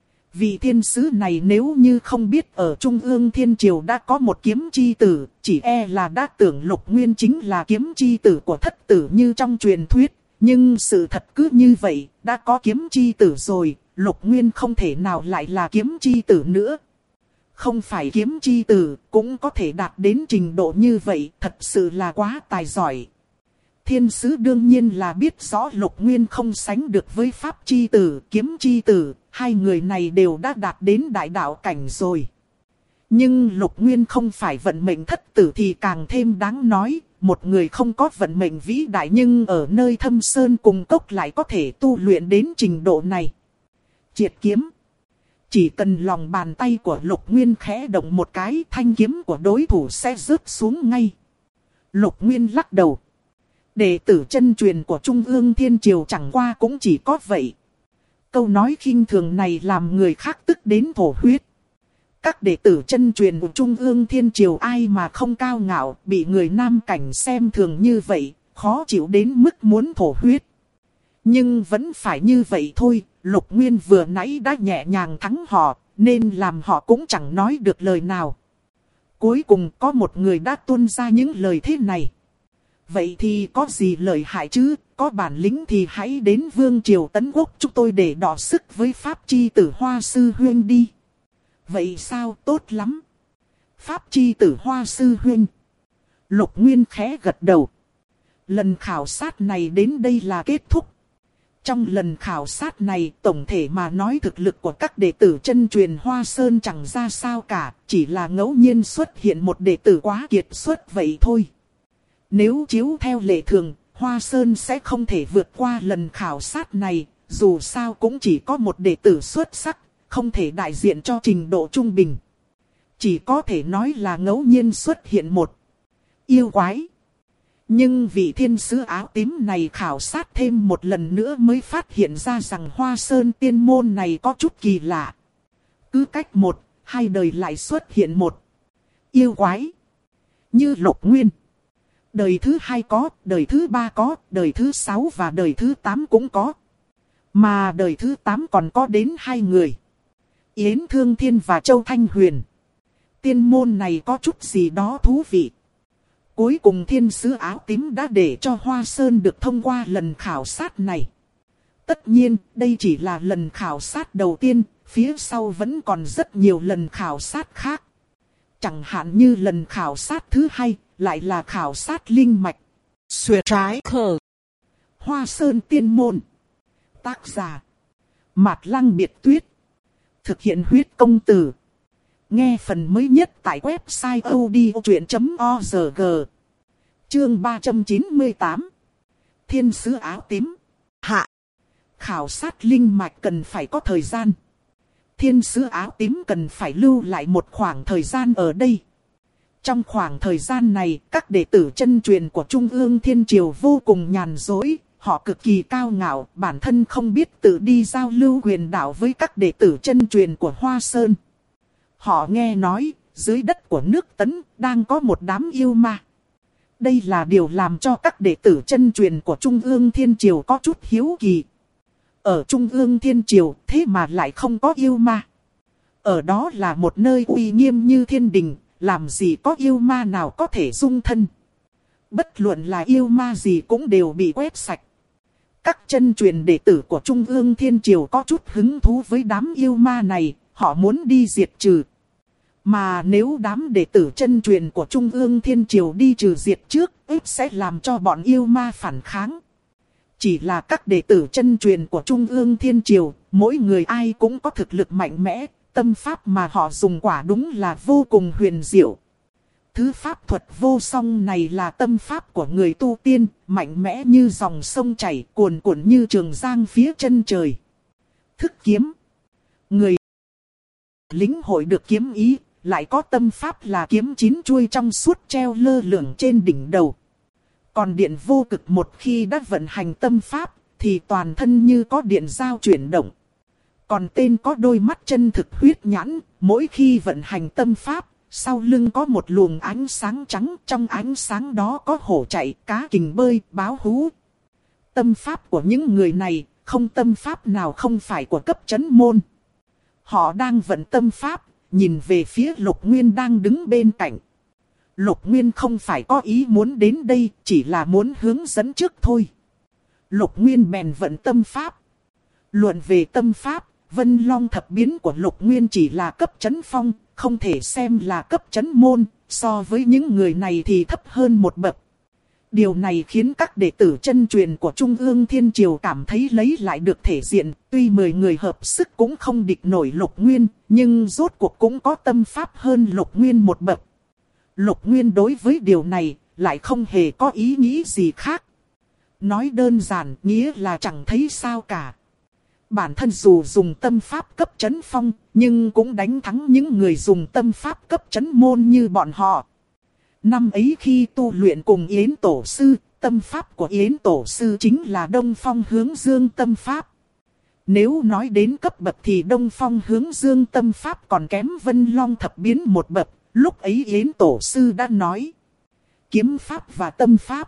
Vị thiên sứ này nếu như không biết ở Trung ương Thiên Triều đã có một kiếm chi tử, chỉ e là đã tưởng Lục Nguyên chính là kiếm chi tử của thất tử như trong truyền thuyết. Nhưng sự thật cứ như vậy, đã có kiếm chi tử rồi, Lục Nguyên không thể nào lại là kiếm chi tử nữa. Không phải kiếm chi tử, cũng có thể đạt đến trình độ như vậy, thật sự là quá tài giỏi. Thiên sứ đương nhiên là biết rõ Lục Nguyên không sánh được với Pháp chi tử, kiếm chi tử, hai người này đều đã đạt đến đại đạo cảnh rồi. Nhưng Lục Nguyên không phải vận mệnh thất tử thì càng thêm đáng nói, một người không có vận mệnh vĩ đại nhưng ở nơi thâm sơn cùng cốc lại có thể tu luyện đến trình độ này. Triệt kiếm. Chỉ cần lòng bàn tay của Lục Nguyên khẽ động một cái, thanh kiếm của đối thủ sẽ rớt xuống ngay. Lục Nguyên lắc đầu. Đệ tử chân truyền của Trung ương Thiên Triều chẳng qua cũng chỉ có vậy. Câu nói khinh thường này làm người khác tức đến thổ huyết. Các đệ tử chân truyền của Trung ương Thiên Triều ai mà không cao ngạo, bị người Nam Cảnh xem thường như vậy, khó chịu đến mức muốn thổ huyết. Nhưng vẫn phải như vậy thôi, Lục Nguyên vừa nãy đã nhẹ nhàng thắng họ, nên làm họ cũng chẳng nói được lời nào. Cuối cùng có một người đã tuôn ra những lời thế này. Vậy thì có gì lợi hại chứ, có bản lĩnh thì hãy đến Vương Triều Tấn Quốc chúng tôi để đọ sức với Pháp Chi Tử Hoa Sư Huynh đi. Vậy sao, tốt lắm. Pháp Chi Tử Hoa Sư Huynh. Lục Nguyên khẽ gật đầu. Lần khảo sát này đến đây là kết thúc. Trong lần khảo sát này, tổng thể mà nói thực lực của các đệ tử chân truyền Hoa Sơn chẳng ra sao cả, chỉ là ngẫu nhiên xuất hiện một đệ tử quá kiệt xuất vậy thôi. Nếu chiếu theo lệ thường, Hoa Sơn sẽ không thể vượt qua lần khảo sát này, dù sao cũng chỉ có một đệ tử xuất sắc, không thể đại diện cho trình độ trung bình. Chỉ có thể nói là ngẫu nhiên xuất hiện một yêu quái. Nhưng vị thiên sứ áo tím này khảo sát thêm một lần nữa mới phát hiện ra rằng Hoa Sơn tiên môn này có chút kỳ lạ. Cứ cách 1-2 đời lại xuất hiện một yêu quái. Như Lục Nguyên. Đời thứ 2 có, đời thứ 3 có, đời thứ 6 và đời thứ 8 cũng có. Mà đời thứ 8 còn có đến 2 người. Yến Thương Thiên và Châu Thanh Huyền. Tiên môn này có chút gì đó thú vị. Cuối cùng thiên sứ áo tím đã để cho Hoa Sơn được thông qua lần khảo sát này. Tất nhiên, đây chỉ là lần khảo sát đầu tiên, phía sau vẫn còn rất nhiều lần khảo sát khác. Chẳng hạn như lần khảo sát thứ 2, lại là khảo sát linh mạch. Xuyệt trái khờ. Hoa Sơn tiên môn. Tác giả. Mạt Lăng Biệt Tuyết. Thực hiện huyết công từ. Nghe phần mới nhất tại website odchuyện.org. Chương 398. Thiên sứ áo tím. Hạ. Khảo sát linh mạch cần phải có thời gian. Thiên sứ áo tím cần phải lưu lại một khoảng thời gian ở đây. Trong khoảng thời gian này, các đệ tử chân truyền của Trung ương Thiên Triều vô cùng nhàn dối. Họ cực kỳ cao ngạo, bản thân không biết tự đi giao lưu huyền đạo với các đệ tử chân truyền của Hoa Sơn. Họ nghe nói, dưới đất của nước Tấn, đang có một đám yêu ma. Đây là điều làm cho các đệ tử chân truyền của Trung ương Thiên Triều có chút hiếu kỳ. Ở Trung ương Thiên Triều, thế mà lại không có yêu ma. Ở đó là một nơi uy nghiêm như thiên đình, làm gì có yêu ma nào có thể dung thân. Bất luận là yêu ma gì cũng đều bị quét sạch. Các chân truyền đệ tử của Trung ương Thiên Triều có chút hứng thú với đám yêu ma này, họ muốn đi diệt trừ. Mà nếu đám đệ tử chân truyền của Trung ương Thiên Triều đi trừ diệt trước, ít sẽ làm cho bọn yêu ma phản kháng. Chỉ là các đệ tử chân truyền của Trung ương Thiên Triều, mỗi người ai cũng có thực lực mạnh mẽ, tâm pháp mà họ dùng quả đúng là vô cùng huyền diệu. Thứ pháp thuật vô song này là tâm pháp của người tu tiên, mạnh mẽ như dòng sông chảy, cuồn cuộn như trường giang phía chân trời. Thức kiếm. Người lĩnh hội được kiếm ý, lại có tâm pháp là kiếm 9 chuôi trong suốt treo lơ lửng trên đỉnh đầu. Còn điện vô cực một khi đã vận hành tâm pháp, thì toàn thân như có điện giao chuyển động. Còn tên có đôi mắt chân thực huyết nhãn, mỗi khi vận hành tâm pháp, sau lưng có một luồng ánh sáng trắng, trong ánh sáng đó có hổ chạy, cá kình bơi, báo hú. Tâm pháp của những người này, không tâm pháp nào không phải của cấp chấn môn. Họ đang vận tâm pháp, nhìn về phía Lục Nguyên đang đứng bên cạnh. Lục Nguyên không phải có ý muốn đến đây, chỉ là muốn hướng dẫn trước thôi. Lục Nguyên bèn vận tâm pháp. Luận về tâm pháp, Vân Long thập biến của Lục Nguyên chỉ là cấp chấn phong, không thể xem là cấp chấn môn, so với những người này thì thấp hơn một bậc. Điều này khiến các đệ tử chân truyền của Trung ương Thiên Triều cảm thấy lấy lại được thể diện, tuy 10 người hợp sức cũng không địch nổi Lục Nguyên, nhưng rốt cuộc cũng có tâm pháp hơn Lục Nguyên một bậc. Lục Nguyên đối với điều này, lại không hề có ý nghĩ gì khác. Nói đơn giản, nghĩa là chẳng thấy sao cả. Bản thân dù dùng tâm pháp cấp chấn phong, nhưng cũng đánh thắng những người dùng tâm pháp cấp chấn môn như bọn họ. Năm ấy khi tu luyện cùng Yến Tổ Sư, tâm pháp của Yến Tổ Sư chính là Đông Phong Hướng Dương tâm pháp. Nếu nói đến cấp bậc thì Đông Phong Hướng Dương tâm pháp còn kém Vân Long thập biến một bậc. Lúc ấy Yến Tổ Sư đã nói, kiếm pháp và tâm pháp,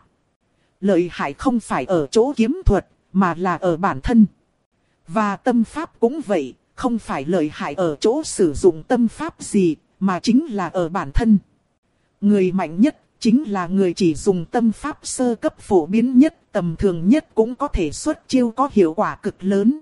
lợi hại không phải ở chỗ kiếm thuật, mà là ở bản thân. Và tâm pháp cũng vậy, không phải lợi hại ở chỗ sử dụng tâm pháp gì, mà chính là ở bản thân. Người mạnh nhất, chính là người chỉ dùng tâm pháp sơ cấp phổ biến nhất, tầm thường nhất cũng có thể xuất chiêu có hiệu quả cực lớn.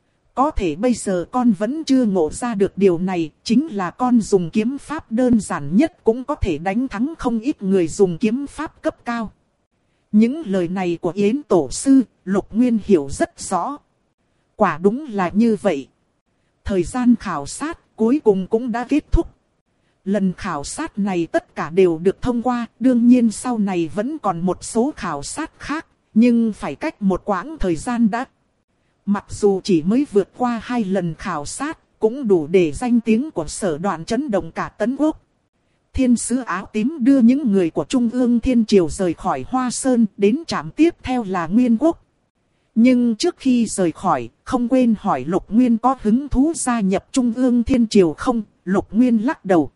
Có thể bây giờ con vẫn chưa ngộ ra được điều này, chính là con dùng kiếm pháp đơn giản nhất cũng có thể đánh thắng không ít người dùng kiếm pháp cấp cao. Những lời này của Yến Tổ Sư, Lục Nguyên hiểu rất rõ. Quả đúng là như vậy. Thời gian khảo sát cuối cùng cũng đã kết thúc. Lần khảo sát này tất cả đều được thông qua, đương nhiên sau này vẫn còn một số khảo sát khác, nhưng phải cách một quãng thời gian đã. Mặc dù chỉ mới vượt qua 2 lần khảo sát, cũng đủ để danh tiếng của Sở Đoạn chấn động cả Tấn Quốc. Thiên sứ áo tím đưa những người của Trung ương Thiên Triều rời khỏi Hoa Sơn, đến trạm tiếp theo là Nguyên Quốc. Nhưng trước khi rời khỏi, không quên hỏi Lục Nguyên có hứng thú gia nhập Trung ương Thiên Triều không. Lục Nguyên lắc đầu.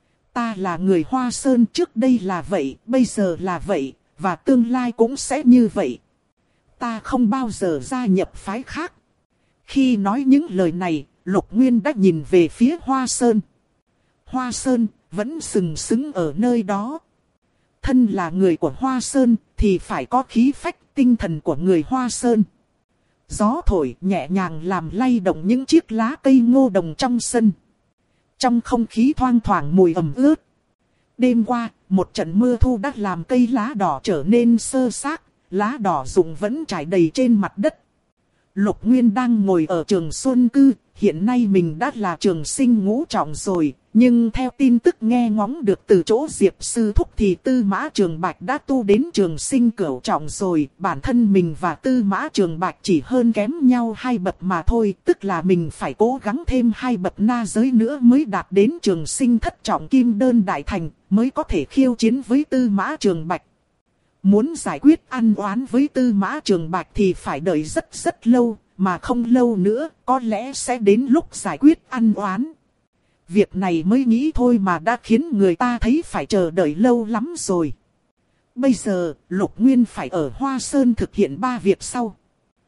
Ta là người Hoa Sơn, trước đây là vậy, bây giờ là vậy, và tương lai cũng sẽ như vậy. Ta không bao giờ gia nhập phái khác. Khi nói những lời này, Lục Nguyên đã nhìn về phía Hoa Sơn. Hoa Sơn vẫn sừng sững ở nơi đó. Thân là người của Hoa Sơn thì phải có khí phách tinh thần của người Hoa Sơn. Gió thổi nhẹ nhàng làm lay động những chiếc lá cây ngô đồng trong sân. Trong không khí thoang thoảng mùi ẩm ướt. Đêm qua, một trận mưa thu đã làm cây lá đỏ trở nên xơ xác, lá đỏ rụng vẫn trải đầy trên mặt đất. Lục Nguyên đang ngồi ở Trường Xuân Cư, hiện nay mình đã là trường sinh ngũ trọng rồi, nhưng theo tin tức nghe ngóng được từ chỗ Diệp Sư Thúc thì Tư Mã Trường Bạch đã tu đến trường sinh cửu trọng rồi, bản thân mình và Tư Mã Trường Bạch chỉ hơn kém nhau 2 bậc mà thôi, tức là mình phải cố gắng thêm 2 bậc na giới nữa mới đạt đến trường sinh thất trọng kim đơn đại thành, mới có thể khiêu chiến với Tư Mã Trường Bạch. Muốn giải quyết ăn oán với Tư Mã Trường Bạch thì phải đợi rất rất lâu, mà không lâu nữa có lẽ sẽ đến lúc giải quyết ăn oán. Việc này mới nghĩ thôi mà đã khiến người ta thấy phải chờ đợi lâu lắm rồi. Bây giờ, Lục Nguyên phải ở Hoa Sơn thực hiện 3 việc sau.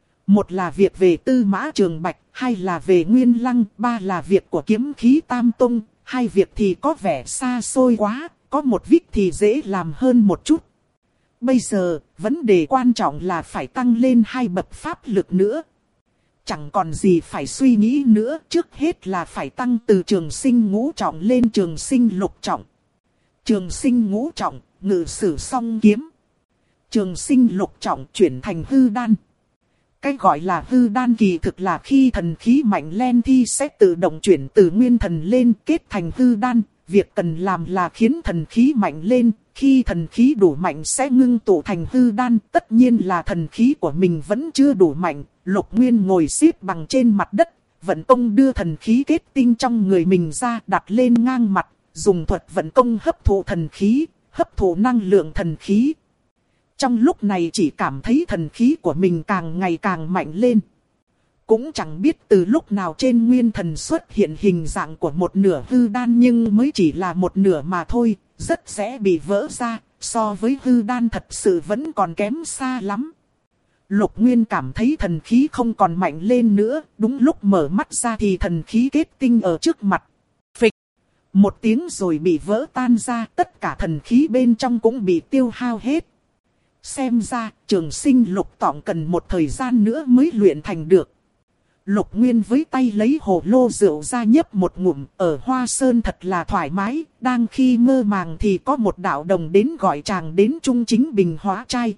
1 là việc về Tư Mã Trường Bạch, 2 là về Nguyên Lăng, 3 là việc của Kiếm Khí Tam Tông. 2 việc thì có vẻ xa xôi quá, có một việc thì dễ làm hơn một chút. Bây giờ, vấn đề quan trọng là phải tăng lên 2 bậc pháp lực nữa. chẳng còn gì phải suy nghĩ nữa, trước hết là phải tăng từ trường sinh ngũ trọng lên trường sinh lục trọng. Trường sinh ngũ trọng, ngự sử song kiếm. Trường sinh lục trọng chuyển thành hư đan. Cái gọi là hư đan kỳ thực là khi thần khí mạnh lên thì sẽ tự động chuyển từ nguyên thần lên kết thành hư đan. Việc cần làm là khiến thần khí mạnh lên, khi thần khí đủ mạnh sẽ ngưng tụ thành hư đan. Tất nhiên là thần khí của mình vẫn chưa đủ mạnh. Lục Nguyên ngồi xếp bằng trên mặt đất, vận công đưa thần khí kết tinh trong người mình ra đặt lên ngang mặt, dùng thuật vận công hấp thụ thần khí, hấp thụ năng lượng thần khí. Trong lúc này chỉ cảm thấy thần khí của mình càng ngày càng mạnh lên. Cũng chẳng biết từ lúc nào trên nguyên thần xuất hiện hình dạng của một nửa hư đan nhưng mới chỉ là một nửa mà thôi, rất dễ bị vỡ ra, so với hư đan thật sự vẫn còn kém xa lắm. Lục Nguyên cảm thấy thần khí không còn mạnh lên nữa, đúng lúc mở mắt ra thì thần khí kết tinh ở trước mặt. Phịch! Một tiếng rồi bị vỡ tan ra, tất cả thần khí bên trong cũng bị tiêu hao hết. Xem ra, trường sinh lục tọng cần một thời gian nữa mới luyện thành được. Lục Nguyên với tay lấy hồ lô rượu ra nhấp một ngụm, ở Hoa Sơn thật là thoải mái, đang khi mơ màng thì có một đạo đồng đến gọi chàng đến Trung Chính Bình hóa trai.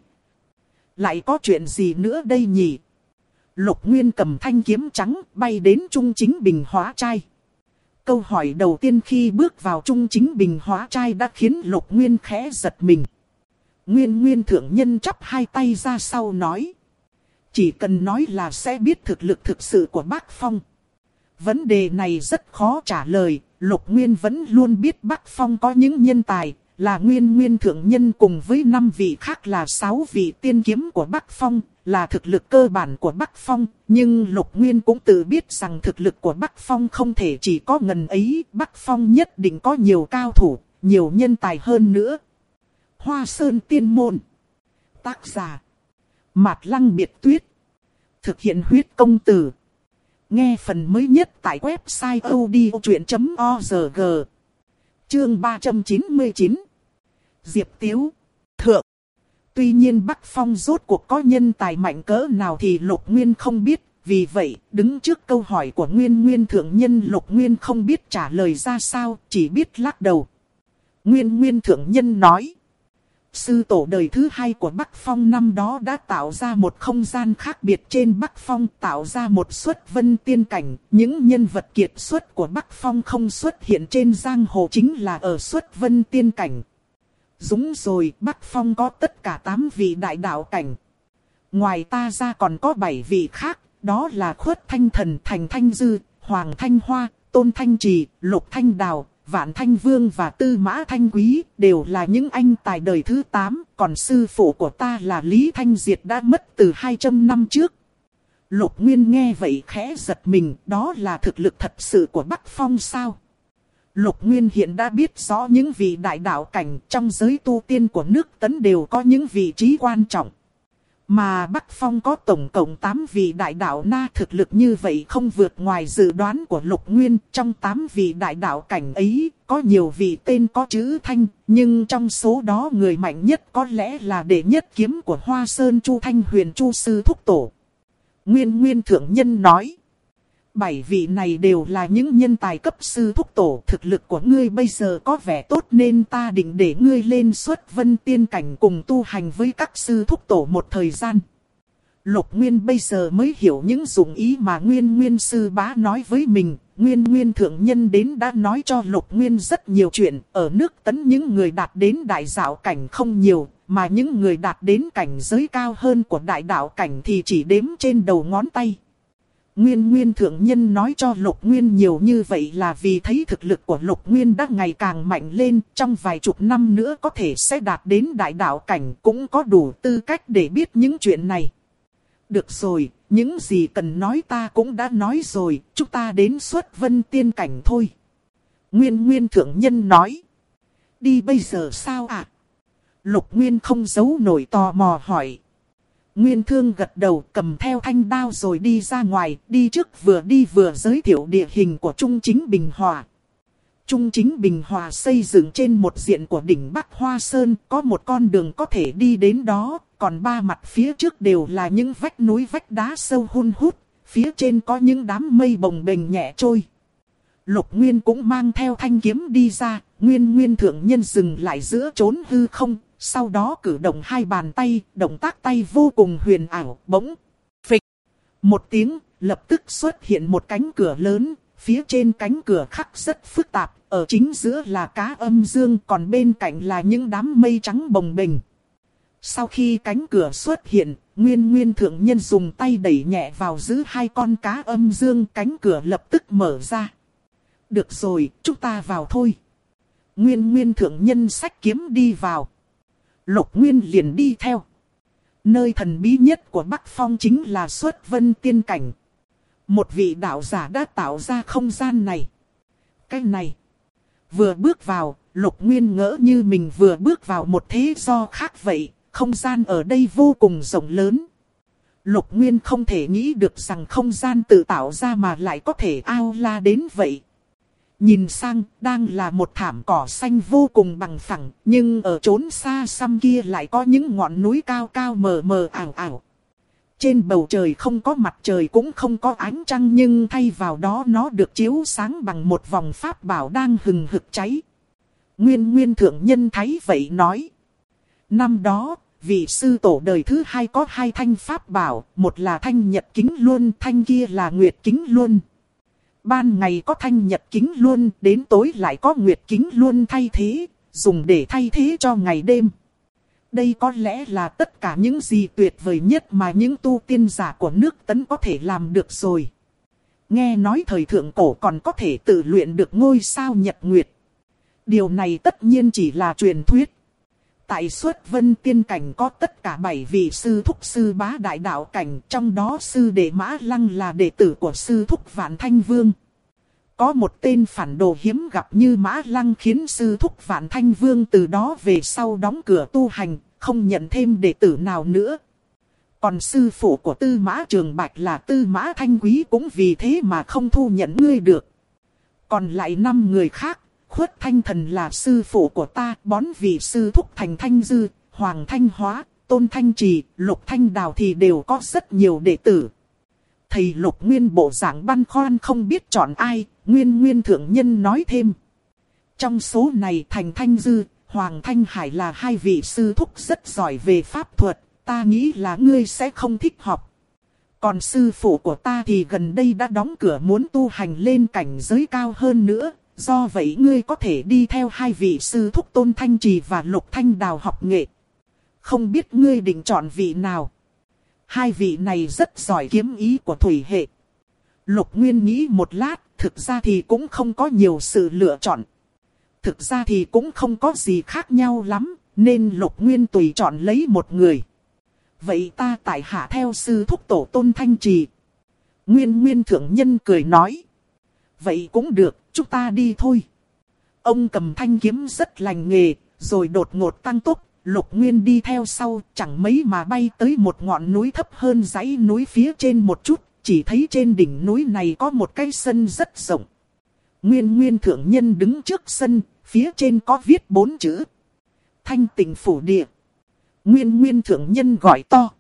Lại có chuyện gì nữa đây nhỉ? Lục Nguyên cầm thanh kiếm trắng bay đến Trung Chính Bình hóa trai. Câu hỏi đầu tiên khi bước vào Trung Chính Bình hóa trai đã khiến Lục Nguyên khẽ giật mình. Nguyên thượng nhân chắp hai tay ra sau nói. Chỉ cần nói là sẽ biết thực lực thực sự của Bắc Phong. Vấn đề này rất khó trả lời, Lục Nguyên vẫn luôn biết Bắc Phong có những nhân tài, là Nguyên thượng nhân cùng với 5 vị khác là 6 vị tiên kiếm của Bắc Phong, là thực lực cơ bản của Bắc Phong. Nhưng Lục Nguyên cũng tự biết rằng thực lực của Bắc Phong không thể chỉ có ngần ấy, Bắc Phong nhất định có nhiều cao thủ, nhiều nhân tài hơn nữa. Hoa Sơn Tiên Môn. Tác giả Mạt Lăng Biệt Tuyết. Thực hiện huyết công từ. Nghe phần mới nhất tại website odchuyện.org. Chương 399. Diệp Tiếu. Thượng. Tuy nhiên Bắc Phong rốt cuộc có nhân tài mạnh cỡ nào thì Lục Nguyên không biết. Vì vậy, đứng trước câu hỏi của Nguyên thượng nhân, Lục Nguyên không biết trả lời ra sao, chỉ biết lắc đầu. Nguyên thượng nhân nói. Sư tổ đời thứ 2 của Bắc Phong năm đó đã tạo ra một không gian khác biệt trên Bắc Phong, tạo ra một xuất vân tiên cảnh. Những nhân vật kiệt xuất của Bắc Phong không xuất hiện trên giang hồ chính là ở xuất vân tiên cảnh. Đúng rồi, Bắc Phong có tất cả 8 vị đại đạo cảnh. Ngoài ta ra còn có 7 vị khác, đó là Khuất Thanh Thần, Thành Thanh Dư, Hoàng Thanh Hoa, Tôn Thanh Trì, Lục Thanh Đào, Vạn Thanh Vương và Tư Mã Thanh Quý, đều là những anh tài đời thứ 8, còn sư phụ của ta là Lý Thanh Diệt đã mất từ 200 năm trước. Lục Nguyên nghe vậy khẽ giật mình, đó là thực lực thật sự của Bắc Phong sao? Lục Nguyên hiện đã biết rõ những vị đại đạo cảnh trong giới tu tiên của nước Tấn đều có những vị trí quan trọng. Mà Bắc Phong có tổng cộng 8 vị đại đạo na, thực lực như vậy không vượt ngoài dự đoán của Lục Nguyên. Trong 8 vị đại đạo cảnh ấy, có nhiều vị tên có chữ Thanh, nhưng trong số đó người mạnh nhất có lẽ là đệ nhất kiếm của Hoa Sơn Chu Thanh Huyền Chu Sư Thúc Tổ. Nguyên thượng nhân nói. 7 vị này đều là những nhân tài cấp sư thúc tổ. Thực lực của ngươi bây giờ có vẻ tốt nên ta định để ngươi lên xuất vân tiên cảnh cùng tu hành với các sư thúc tổ một thời gian. Lục Nguyên bây giờ mới hiểu những dụng ý mà Nguyên sư bá nói với mình. Nguyên thượng nhân đến đã nói cho Lục Nguyên rất nhiều chuyện. Ở nước Tấn những người đạt đến đại đạo cảnh không nhiều, mà những người đạt đến cảnh giới cao hơn của đại đạo cảnh thì chỉ đếm trên đầu ngón tay. Nguyên thượng nhân nói cho Lục Nguyên nhiều như vậy là vì thấy thực lực của Lục Nguyên đã ngày càng mạnh lên, trong vài chục năm nữa có thể sẽ đạt đến đại đạo cảnh, cũng có đủ tư cách để biết những chuyện này. Được rồi, những gì cần nói ta cũng đã nói rồi, chúng ta đến xuất vân tiên cảnh thôi. Nguyên thượng nhân nói. Đi bây giờ sao ạ? Lục Nguyên không giấu nổi tò mò hỏi. Nguyên Thương gật đầu, cầm theo thanh đao rồi đi ra ngoài, đi trước vừa đi vừa giới thiệu địa hình của Trung Chính Bình Hòa. Trung Chính Bình Hòa xây dựng trên một diện của đỉnh Bắc Hoa Sơn, có một con đường có thể đi đến đó, còn ba mặt phía trước đều là những vách núi vách đá sâu hun hút, phía trên có những đám mây bồng bềnh nhẹ trôi. Lục Nguyên cũng mang theo thanh kiếm đi ra, Nguyên thượng nhân dừng lại giữa chốn hư không, sau đó cử động hai bàn tay, động tác tay vô cùng huyền ảo, bỗng, phịch. Một tiếng, lập tức xuất hiện một cánh cửa lớn, phía trên cánh cửa khắc rất phức tạp, ở chính giữa là cá âm dương, còn bên cạnh là những đám mây trắng bồng bềnh. Sau khi cánh cửa xuất hiện, Nguyên thượng nhân dùng tay đẩy nhẹ vào giữ hai con cá âm dương, cánh cửa lập tức mở ra. Được rồi, chúng ta vào thôi. Nguyên thượng nhân xách kiếm đi vào. Lục Nguyên liền đi theo. Nơi thần bí nhất của Bắc Phong chính là Xuất Vân Tiên Cảnh. Một vị đạo giả đã tạo ra không gian này. Cái này. Vừa bước vào, Lục Nguyên ngỡ như mình vừa bước vào một thế do khác vậy. Không gian ở đây vô cùng rộng lớn. Lục Nguyên không thể nghĩ được rằng không gian tự tạo ra mà lại có thể ao la đến vậy. Nhìn sang, đang là một thảm cỏ xanh vô cùng bằng phẳng, nhưng ở chốn xa xăm kia lại có những ngọn núi cao cao mờ mờ ảo ảo. Trên bầu trời không có mặt trời cũng không có ánh trăng, nhưng thay vào đó nó được chiếu sáng bằng một vòng pháp bảo đang hừng hực cháy. Nguyên thượng nhân thấy vậy nói. Năm đó, vị sư tổ đời thứ hai có hai thanh pháp bảo, một là thanh nhật kính luân, thanh kia là nguyệt kính luân. Ban ngày có thanh nhật kính luân, đến tối lại có nguyệt kính luân thay thế, dùng để thay thế cho ngày đêm. Đây có lẽ là tất cả những gì tuyệt vời nhất mà những tu tiên giả của nước Tấn có thể làm được rồi. Nghe nói thời thượng cổ còn có thể tự luyện được ngôi sao nhật nguyệt. Điều này tất nhiên chỉ là truyền thuyết. Tại Xuất Vân Tiên Cảnh có tất cả 7 vị sư thúc sư bá đại đạo cảnh, trong đó sư đệ Mã Lăng là đệ tử của sư thúc Vạn Thanh Vương. Có một tên phản đồ hiếm gặp như Mã Lăng khiến sư thúc Vạn Thanh Vương từ đó về sau đóng cửa tu hành, không nhận thêm đệ tử nào nữa. Còn sư phụ của Tư Mã Trường Bạch là Tư Mã Thanh Quý cũng vì thế mà không thu nhận ngươi được. Còn lại 5 người khác. Khuất Thanh Thần là sư phụ của ta, bón vị sư thúc Thành Thanh Dư, Hoàng Thanh Hóa, Tôn Thanh Trì, Lục Thanh Đào thì đều có rất nhiều đệ tử. Thầy Lục Nguyên bộ dạng băn khoăn không biết chọn ai, Nguyên thượng nhân nói thêm. Trong số này Thành Thanh Dư, Hoàng Thanh Hải là hai vị sư thúc rất giỏi về pháp thuật, ta nghĩ là ngươi sẽ không thích học. Còn sư phụ của ta thì gần đây đã đóng cửa muốn tu hành lên cảnh giới cao hơn nữa. Do vậy ngươi có thể đi theo hai vị sư thúc Tôn Thanh Trì và Lục Thanh Đào học nghệ. Không biết ngươi định chọn vị nào? Hai vị này rất giỏi kiếm ý của thủy hệ. Lục Nguyên nghĩ một lát, thực ra thì cũng không có nhiều sự lựa chọn. Thực ra thì cũng không có gì khác nhau lắm, nên Lục Nguyên tùy chọn lấy một người. Vậy ta tại hạ theo sư thúc tổ Tôn Thanh Trì. Nguyên thượng nhân cười nói. Vậy cũng được, chúng ta đi thôi. Ông cầm thanh kiếm rất lành nghề, rồi đột ngột tăng tốc, Lục Nguyên đi theo sau, chẳng mấy mà bay tới một ngọn núi thấp hơn dãy núi phía trên một chút, chỉ thấy trên đỉnh núi này có một cái sân rất rộng. Nguyên thượng nhân đứng trước sân, phía trên có viết 4 chữ. Thanh Tịnh Phủ Địa. Nguyên thượng nhân gọi to.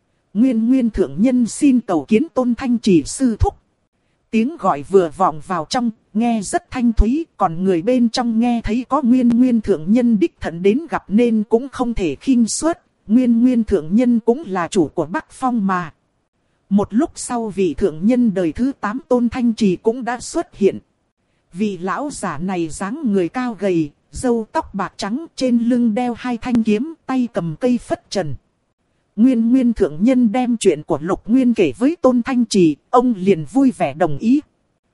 Nguyên thượng nhân xin cầu kiến Tôn Thanh Trì sư thúc. Tiếng gọi vừa vọng vào trong, nghe rất thanh thúy, còn người bên trong nghe thấy có Nguyên thượng nhân đích thân đến gặp nên cũng không thể khinh suất. Nguyên thượng nhân cũng là chủ của Bắc Phong mà. Một lúc sau vị thượng nhân đời thứ 8 Tôn Thanh Trì cũng đã xuất hiện. Vị lão giả này dáng người cao gầy, râu tóc bạc trắng, trên lưng đeo hai thanh kiếm, tay cầm cây phất trần. Nguyên thượng nhân đem chuyện của Lục Nguyên kể với Tôn Thanh Trì, ông liền vui vẻ đồng ý.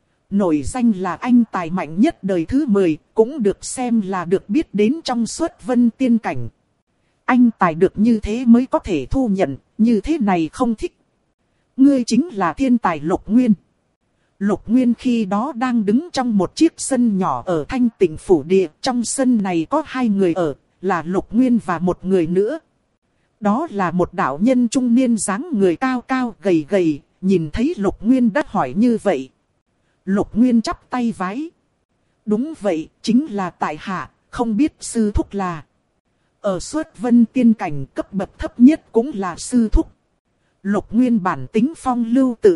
Nổi danh là anh tài mạnh nhất đời thứ 10, cũng được xem là được biết đến trong Xuất Vân Tiên Cảnh. Anh tài được như thế mới có thể thu nhận, như thế này không thích. Ngươi chính là thiên tài Lục Nguyên. Lục Nguyên khi đó đang đứng trong một chiếc sân nhỏ ở Thanh Tịnh Phủ Địa. Trong sân này có 2 người ở, là Lục Nguyên và một người nữa. Đó là một đạo nhân trung niên dáng người cao cao gầy gầy, nhìn thấy Lục Nguyên đã hỏi như vậy. Lục Nguyên chắp tay vái. Đúng vậy, chính là tại hạ, không biết sư thúc là. Ở Xuất Vân Tiên Cảnh cấp bậc thấp nhất cũng là sư thúc. Lục Nguyên bản tính phong lưu tự tại,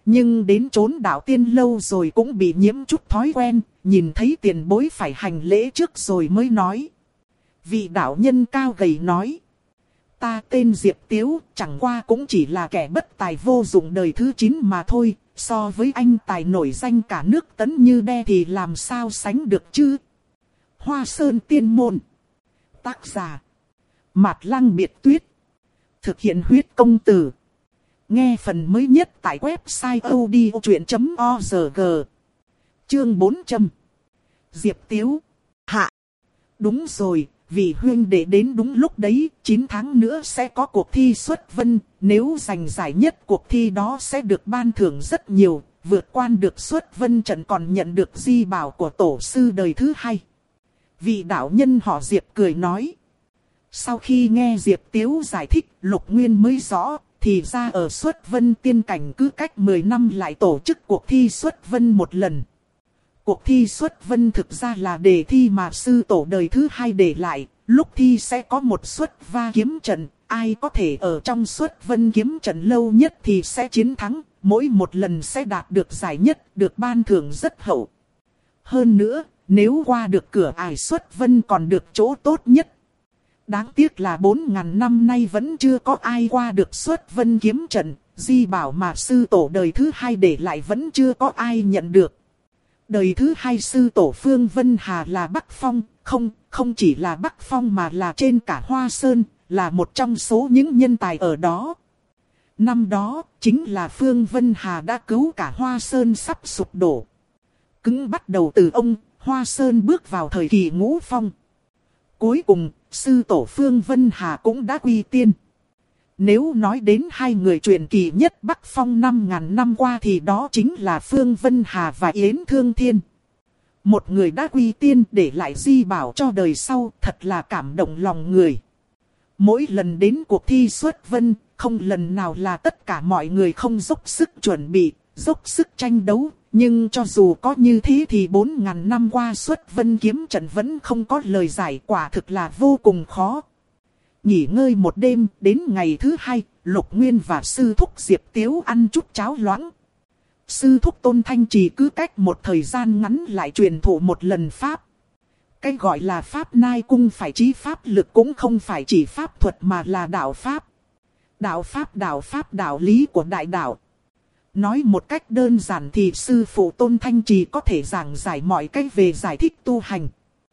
Nhưng đến trốn đạo tiên lâu rồi cũng bị nhiễm chút thói quen, nhìn thấy tiền bối phải hành lễ trước rồi mới nói. Vị đạo nhân cao gầy nói. Ta tên Diệp Tiếu, chẳng qua cũng chỉ là kẻ bất tài vô dụng đời thứ 9 mà thôi, so với anh tài nổi danh cả nước Tấn Như Đe thì làm sao sánh được chứ. Hoa Sơn Tiên Môn. Tác giả. Mạt Lăng Biệt Tuyết. Thực hiện huyết công từ. Nghe phần mới nhất tại website odchuyện.org. Chương 400. Diệp Tiếu. Hạ. Đúng rồi, vì huynh đệ đến đúng lúc đấy, 9 tháng nữa sẽ có cuộc thi xuất vân. Nếu giành giải nhất cuộc thi đó sẽ được ban thưởng rất nhiều. Vượt qua được xuất vân trận còn nhận được di bảo của tổ sư đời thứ 2. Vị đạo nhân họ Diệp cười nói. Sau khi nghe Diệp Tiếu giải thích, Lục Nguyên mới rõ, thì ra ở xuất vân tiên cảnh cứ cách 10 năm lại tổ chức cuộc thi xuất vân một lần. Cuộc thi xuất vân thực ra là đề thi mà sư tổ đời thứ 2 để lại, lúc thi sẽ có một xuất va kiếm trận, ai có thể ở trong xuất vân kiếm trận lâu nhất thì sẽ chiến thắng, mỗi một lần sẽ đạt được giải nhất, được ban thưởng rất hậu. Hơn nữa, nếu qua được cửa ải xuất vân còn được chỗ tốt nhất. Đáng tiếc là 4.000 năm nay vẫn chưa có ai qua được xuất vân kiếm trận, di bảo mà sư tổ đời thứ 2 để lại vẫn chưa có ai nhận được. Đời thứ 2 sư tổ Phương Vân Hà là Bắc Phong, không chỉ là Bắc Phong mà là trên cả Hoa Sơn, là một trong số những nhân tài ở đó. Năm đó, chính là Phương Vân Hà đã cứu cả Hoa Sơn sắp sụp đổ. Cứng bắt đầu từ ông, Hoa Sơn bước vào thời kỳ ngũ phong. Cuối cùng, sư tổ Phương Vân Hà cũng đã quy tiên. Nếu nói đến hai người truyền kỳ nhất Bắc Phong 5.000 năm qua thì đó chính là Phương Vân Hà và Yến Thương Thiên. Một người đã quy tiên để lại di bảo cho đời sau, thật là cảm động lòng người. Mỗi lần đến cuộc thi xuất vân, không lần nào là tất cả mọi người không dốc sức chuẩn bị, dốc sức tranh đấu. Nhưng cho dù có như thế thì 4.000 năm qua xuất vân kiếm trận vẫn không có lời giải, quả thực là vô cùng khó. Nghỉ ngơi một đêm, đến ngày thứ 2, Lục Nguyên và sư thúc Diệp Tiếu ăn chút cháo loãng. Sư thúc Tôn Thanh Trì cứ cách một thời gian ngắn lại truyền thụ một lần pháp. Cái gọi là pháp nai cung phải trí pháp lực cũng không phải chỉ pháp thuật mà là đạo pháp. Đạo pháp đạo lý của đại đạo. Nói một cách đơn giản thì sư phụ Tôn Thanh Trì có thể giảng giải mọi cách về giải thích tu hành.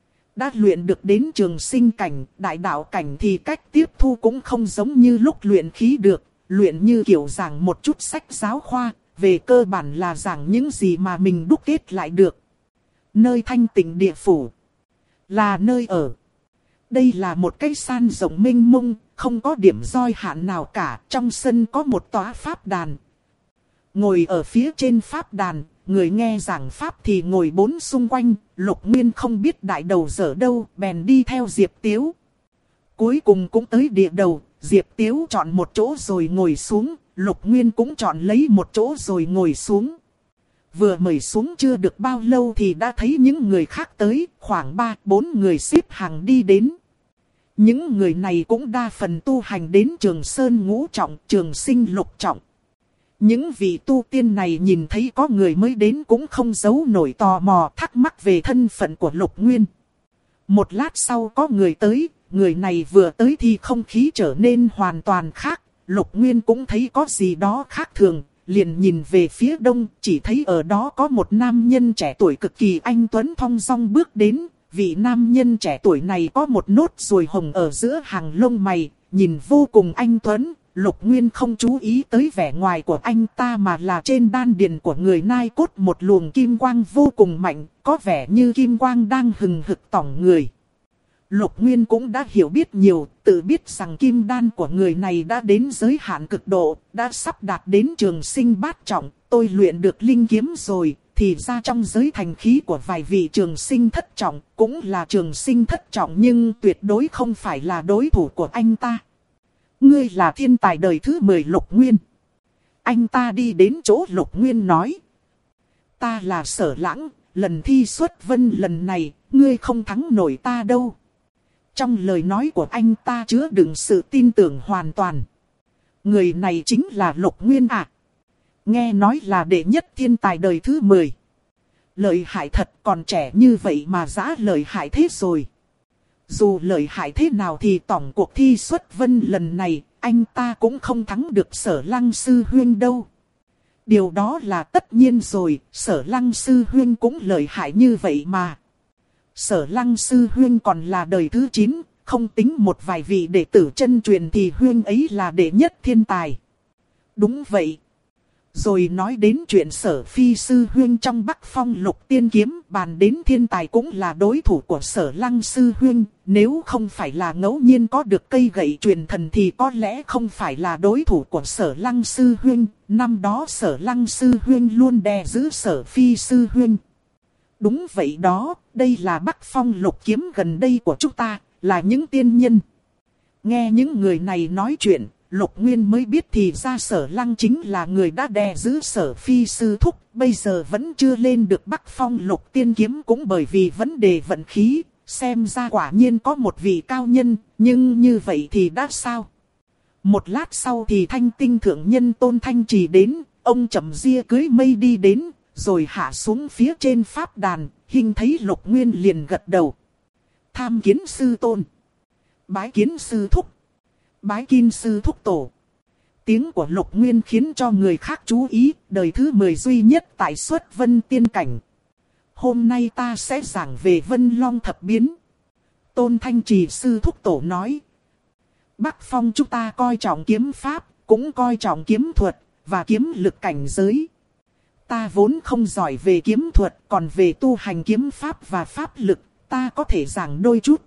Đã luyện được đến trường sinh cảnh, đại đạo cảnh thì cách tiếp thu cũng không giống như lúc luyện khí được. Luyện như kiểu giảng một chút sách giáo khoa, về cơ bản là giảng những gì mà mình đúc kết lại được. Nơi thanh tịnh địa phủ là nơi ở. Đây là một cái san rộng mênh mông, không có điểm roi hạn nào cả. Trong sân có một tòa pháp đàn. Ngồi ở phía trên pháp đàn, người nghe giảng pháp thì ngồi bốn xung quanh. Lục Nguyên không biết đại đầu dở đâu, bèn đi theo Diệp Tiếu. Cuối cùng cũng tới địa đầu, Diệp Tiếu chọn một chỗ rồi ngồi xuống. Lục Nguyên cũng chọn lấy một chỗ rồi ngồi xuống. Vừa mời xuống chưa được bao lâu thì đã thấy những người khác tới, khoảng 3-4 người xếp hàng đi đến. Những người này cũng đa phần tu hành đến Trường Sơn ngũ trọng, Trường Sinh lục trọng. Những vị tu tiên này nhìn thấy có người mới đến cũng không giấu nổi tò mò thắc mắc về thân phận của Lục Nguyên. Một lát sau có người tới, người này vừa tới thì không khí trở nên hoàn toàn khác. Lục Nguyên cũng thấy có gì đó khác thường, liền nhìn về phía đông, chỉ thấy ở đó có một nam nhân trẻ tuổi cực kỳ anh tuấn thong dong bước đến. Vị nam nhân trẻ tuổi này có một nốt ruồi hồng ở giữa hàng lông mày, nhìn vô cùng anh tuấn. Lục Nguyên không chú ý tới vẻ ngoài của anh ta mà là trên đan điền của người nai cốt một luồng kim quang vô cùng mạnh, có vẻ như kim quang đang hừng hực tỏng người. Lục Nguyên cũng đã hiểu biết nhiều, tự biết rằng kim đan của người này đã đến giới hạn cực độ, đã sắp đạt đến trường sinh bát trọng. Tôi luyện được linh kiếm rồi, thì ra trong giới thành khí của vài vị trường sinh thất trọng, cũng là trường sinh thất trọng nhưng tuyệt đối không phải là đối thủ của anh ta. Ngươi là thiên tài đời thứ 10 Lục Nguyên. Anh ta đi đến chỗ Lục Nguyên nói. Ta là Sở Lãng, lần thi xuất vân lần này, ngươi không thắng nổi ta đâu. Trong lời nói của anh ta chứa đựng sự tin tưởng hoàn toàn. Người này chính là Lục Nguyên à? nghe nói là đệ nhất thiên tài đời thứ 10. Lợi hại thật, còn trẻ như vậy mà giá lợi hại thế rồi. Dù lợi hại thế nào thì tổng cuộc thi xuất vân lần này, anh ta cũng không thắng được Sở Lăng sư huynh đâu. Điều đó là tất nhiên rồi, Sở Lăng sư huynh cũng lợi hại như vậy mà. Sở Lăng sư huynh còn là đời thứ 9, không tính một vài vị đệ tử chân truyền thì huynh ấy là đệ nhất thiên tài. Đúng vậy. Rồi nói đến chuyện Sở Phi sư huynh trong Bắc Phong Lục Tiên Kiếm, bàn đến thiên tài cũng là đối thủ của Sở Lăng sư huynh, nếu không phải là ngẫu nhiên có được cây gậy truyền thần thì có lẽ không phải là đối thủ của Sở Lăng sư huynh, năm đó Sở Lăng sư huynh luôn đè giữ Sở Phi sư huynh. Đúng vậy đó, đây là Bắc Phong Lục Kiếm gần đây của chúng ta, là những tiên nhân. Nghe những người này nói chuyện, Lục Nguyên mới biết thì ra Sở Lăng chính là người đã đè giữ Sở Phi sư thúc, bây giờ vẫn chưa lên được Bắc Phong Lục Tiên Kiếm cũng bởi vì vấn đề vận khí, xem ra quả nhiên có một vị cao nhân, nhưng như vậy thì đã sao? Một lát sau thì Thanh Tinh thượng nhân Tôn Thanh Trì đến, ông chậm ria cưới mây đi đến, rồi hạ xuống phía trên pháp đàn, hình thấy Lục Nguyên liền gật đầu. Tham kiến sư tôn. Bái kiến sư thúc. Bái kiến sư thúc tổ. Tiếng của Lục Nguyên khiến cho người khác chú ý, đời thứ 10 duy nhất tại Xuất Vân Tiên Cảnh. Hôm nay ta sẽ giảng về Vân Long thập biến. Tôn Thanh Trì sư thúc tổ nói. Bắc Phong chúng ta coi trọng kiếm pháp, cũng coi trọng kiếm thuật, và kiếm lực cảnh giới. Ta vốn không giỏi về kiếm thuật, còn về tu hành kiếm pháp và pháp lực, ta có thể giảng đôi chút.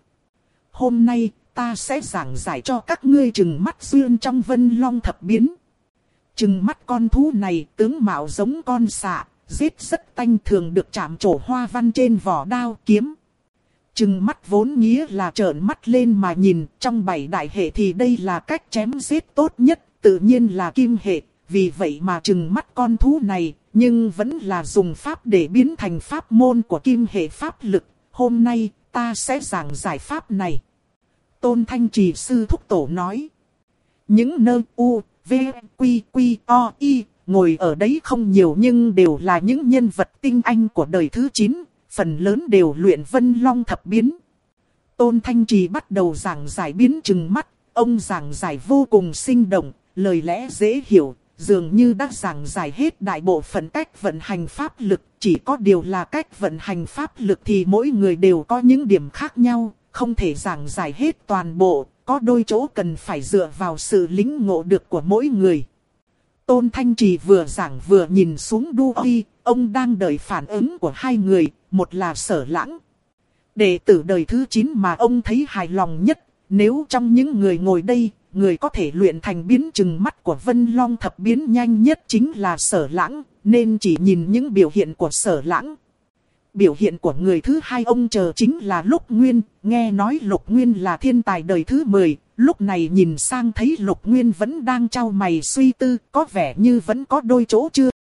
Hôm nay, ta sẽ giảng giải cho các ngươi trừng mắt duyên trong Vân Long thập biến. Trừng mắt con thú này tướng mạo giống con sạ, giết rất tanh, thường được chạm trổ hoa văn trên vỏ đao kiếm. Trừng mắt vốn nghĩa là trợn mắt lên mà nhìn, trong 7 đại hệ thì đây là cách chém giết tốt nhất, tự nhiên là kim hệ, vì vậy mà trừng mắt con thú này, nhưng vẫn là dùng pháp để biến thành pháp môn của kim hệ pháp lực. Hôm nay, ta sẽ giảng giải pháp này. Tôn Thanh Trì sư thúc tổ nói. Những nơi U, V, Quy, Quy, O, I, ngồi ở đấy không nhiều nhưng đều là những nhân vật tinh anh của đời thứ 9, phần lớn đều luyện Vân Long thập biến. Tôn Thanh Trì bắt đầu giảng giải biến trừng mắt, ông giảng giải vô cùng sinh động, lời lẽ dễ hiểu, dường như đã giảng giải hết đại bộ phận cách vận hành pháp lực, chỉ có điều là cách vận hành pháp lực thì mỗi người đều có những điểm khác nhau, không thể giảng giải hết toàn bộ, có đôi chỗ cần phải dựa vào sự lĩnh ngộ được của mỗi người. Tôn Thanh Trì vừa giảng vừa nhìn xuống Đu Uy, ông đang đợi phản ứng của hai người, một là Sở Lãng. Đệ tử đời thứ 9 mà ông thấy hài lòng nhất, nếu trong những người ngồi đây, người có thể luyện thành biến trừng mắt của Vân Long thập biến nhanh nhất chính là Sở Lãng, nên chỉ nhìn những biểu hiện của Sở Lãng. Biểu hiện của người thứ hai ông chờ chính là Lục Nguyên, nghe nói Lục Nguyên là thiên tài đời thứ 10, lúc này nhìn sang thấy Lục Nguyên vẫn đang chau mày suy tư, có vẻ như vẫn có đôi chỗ chưa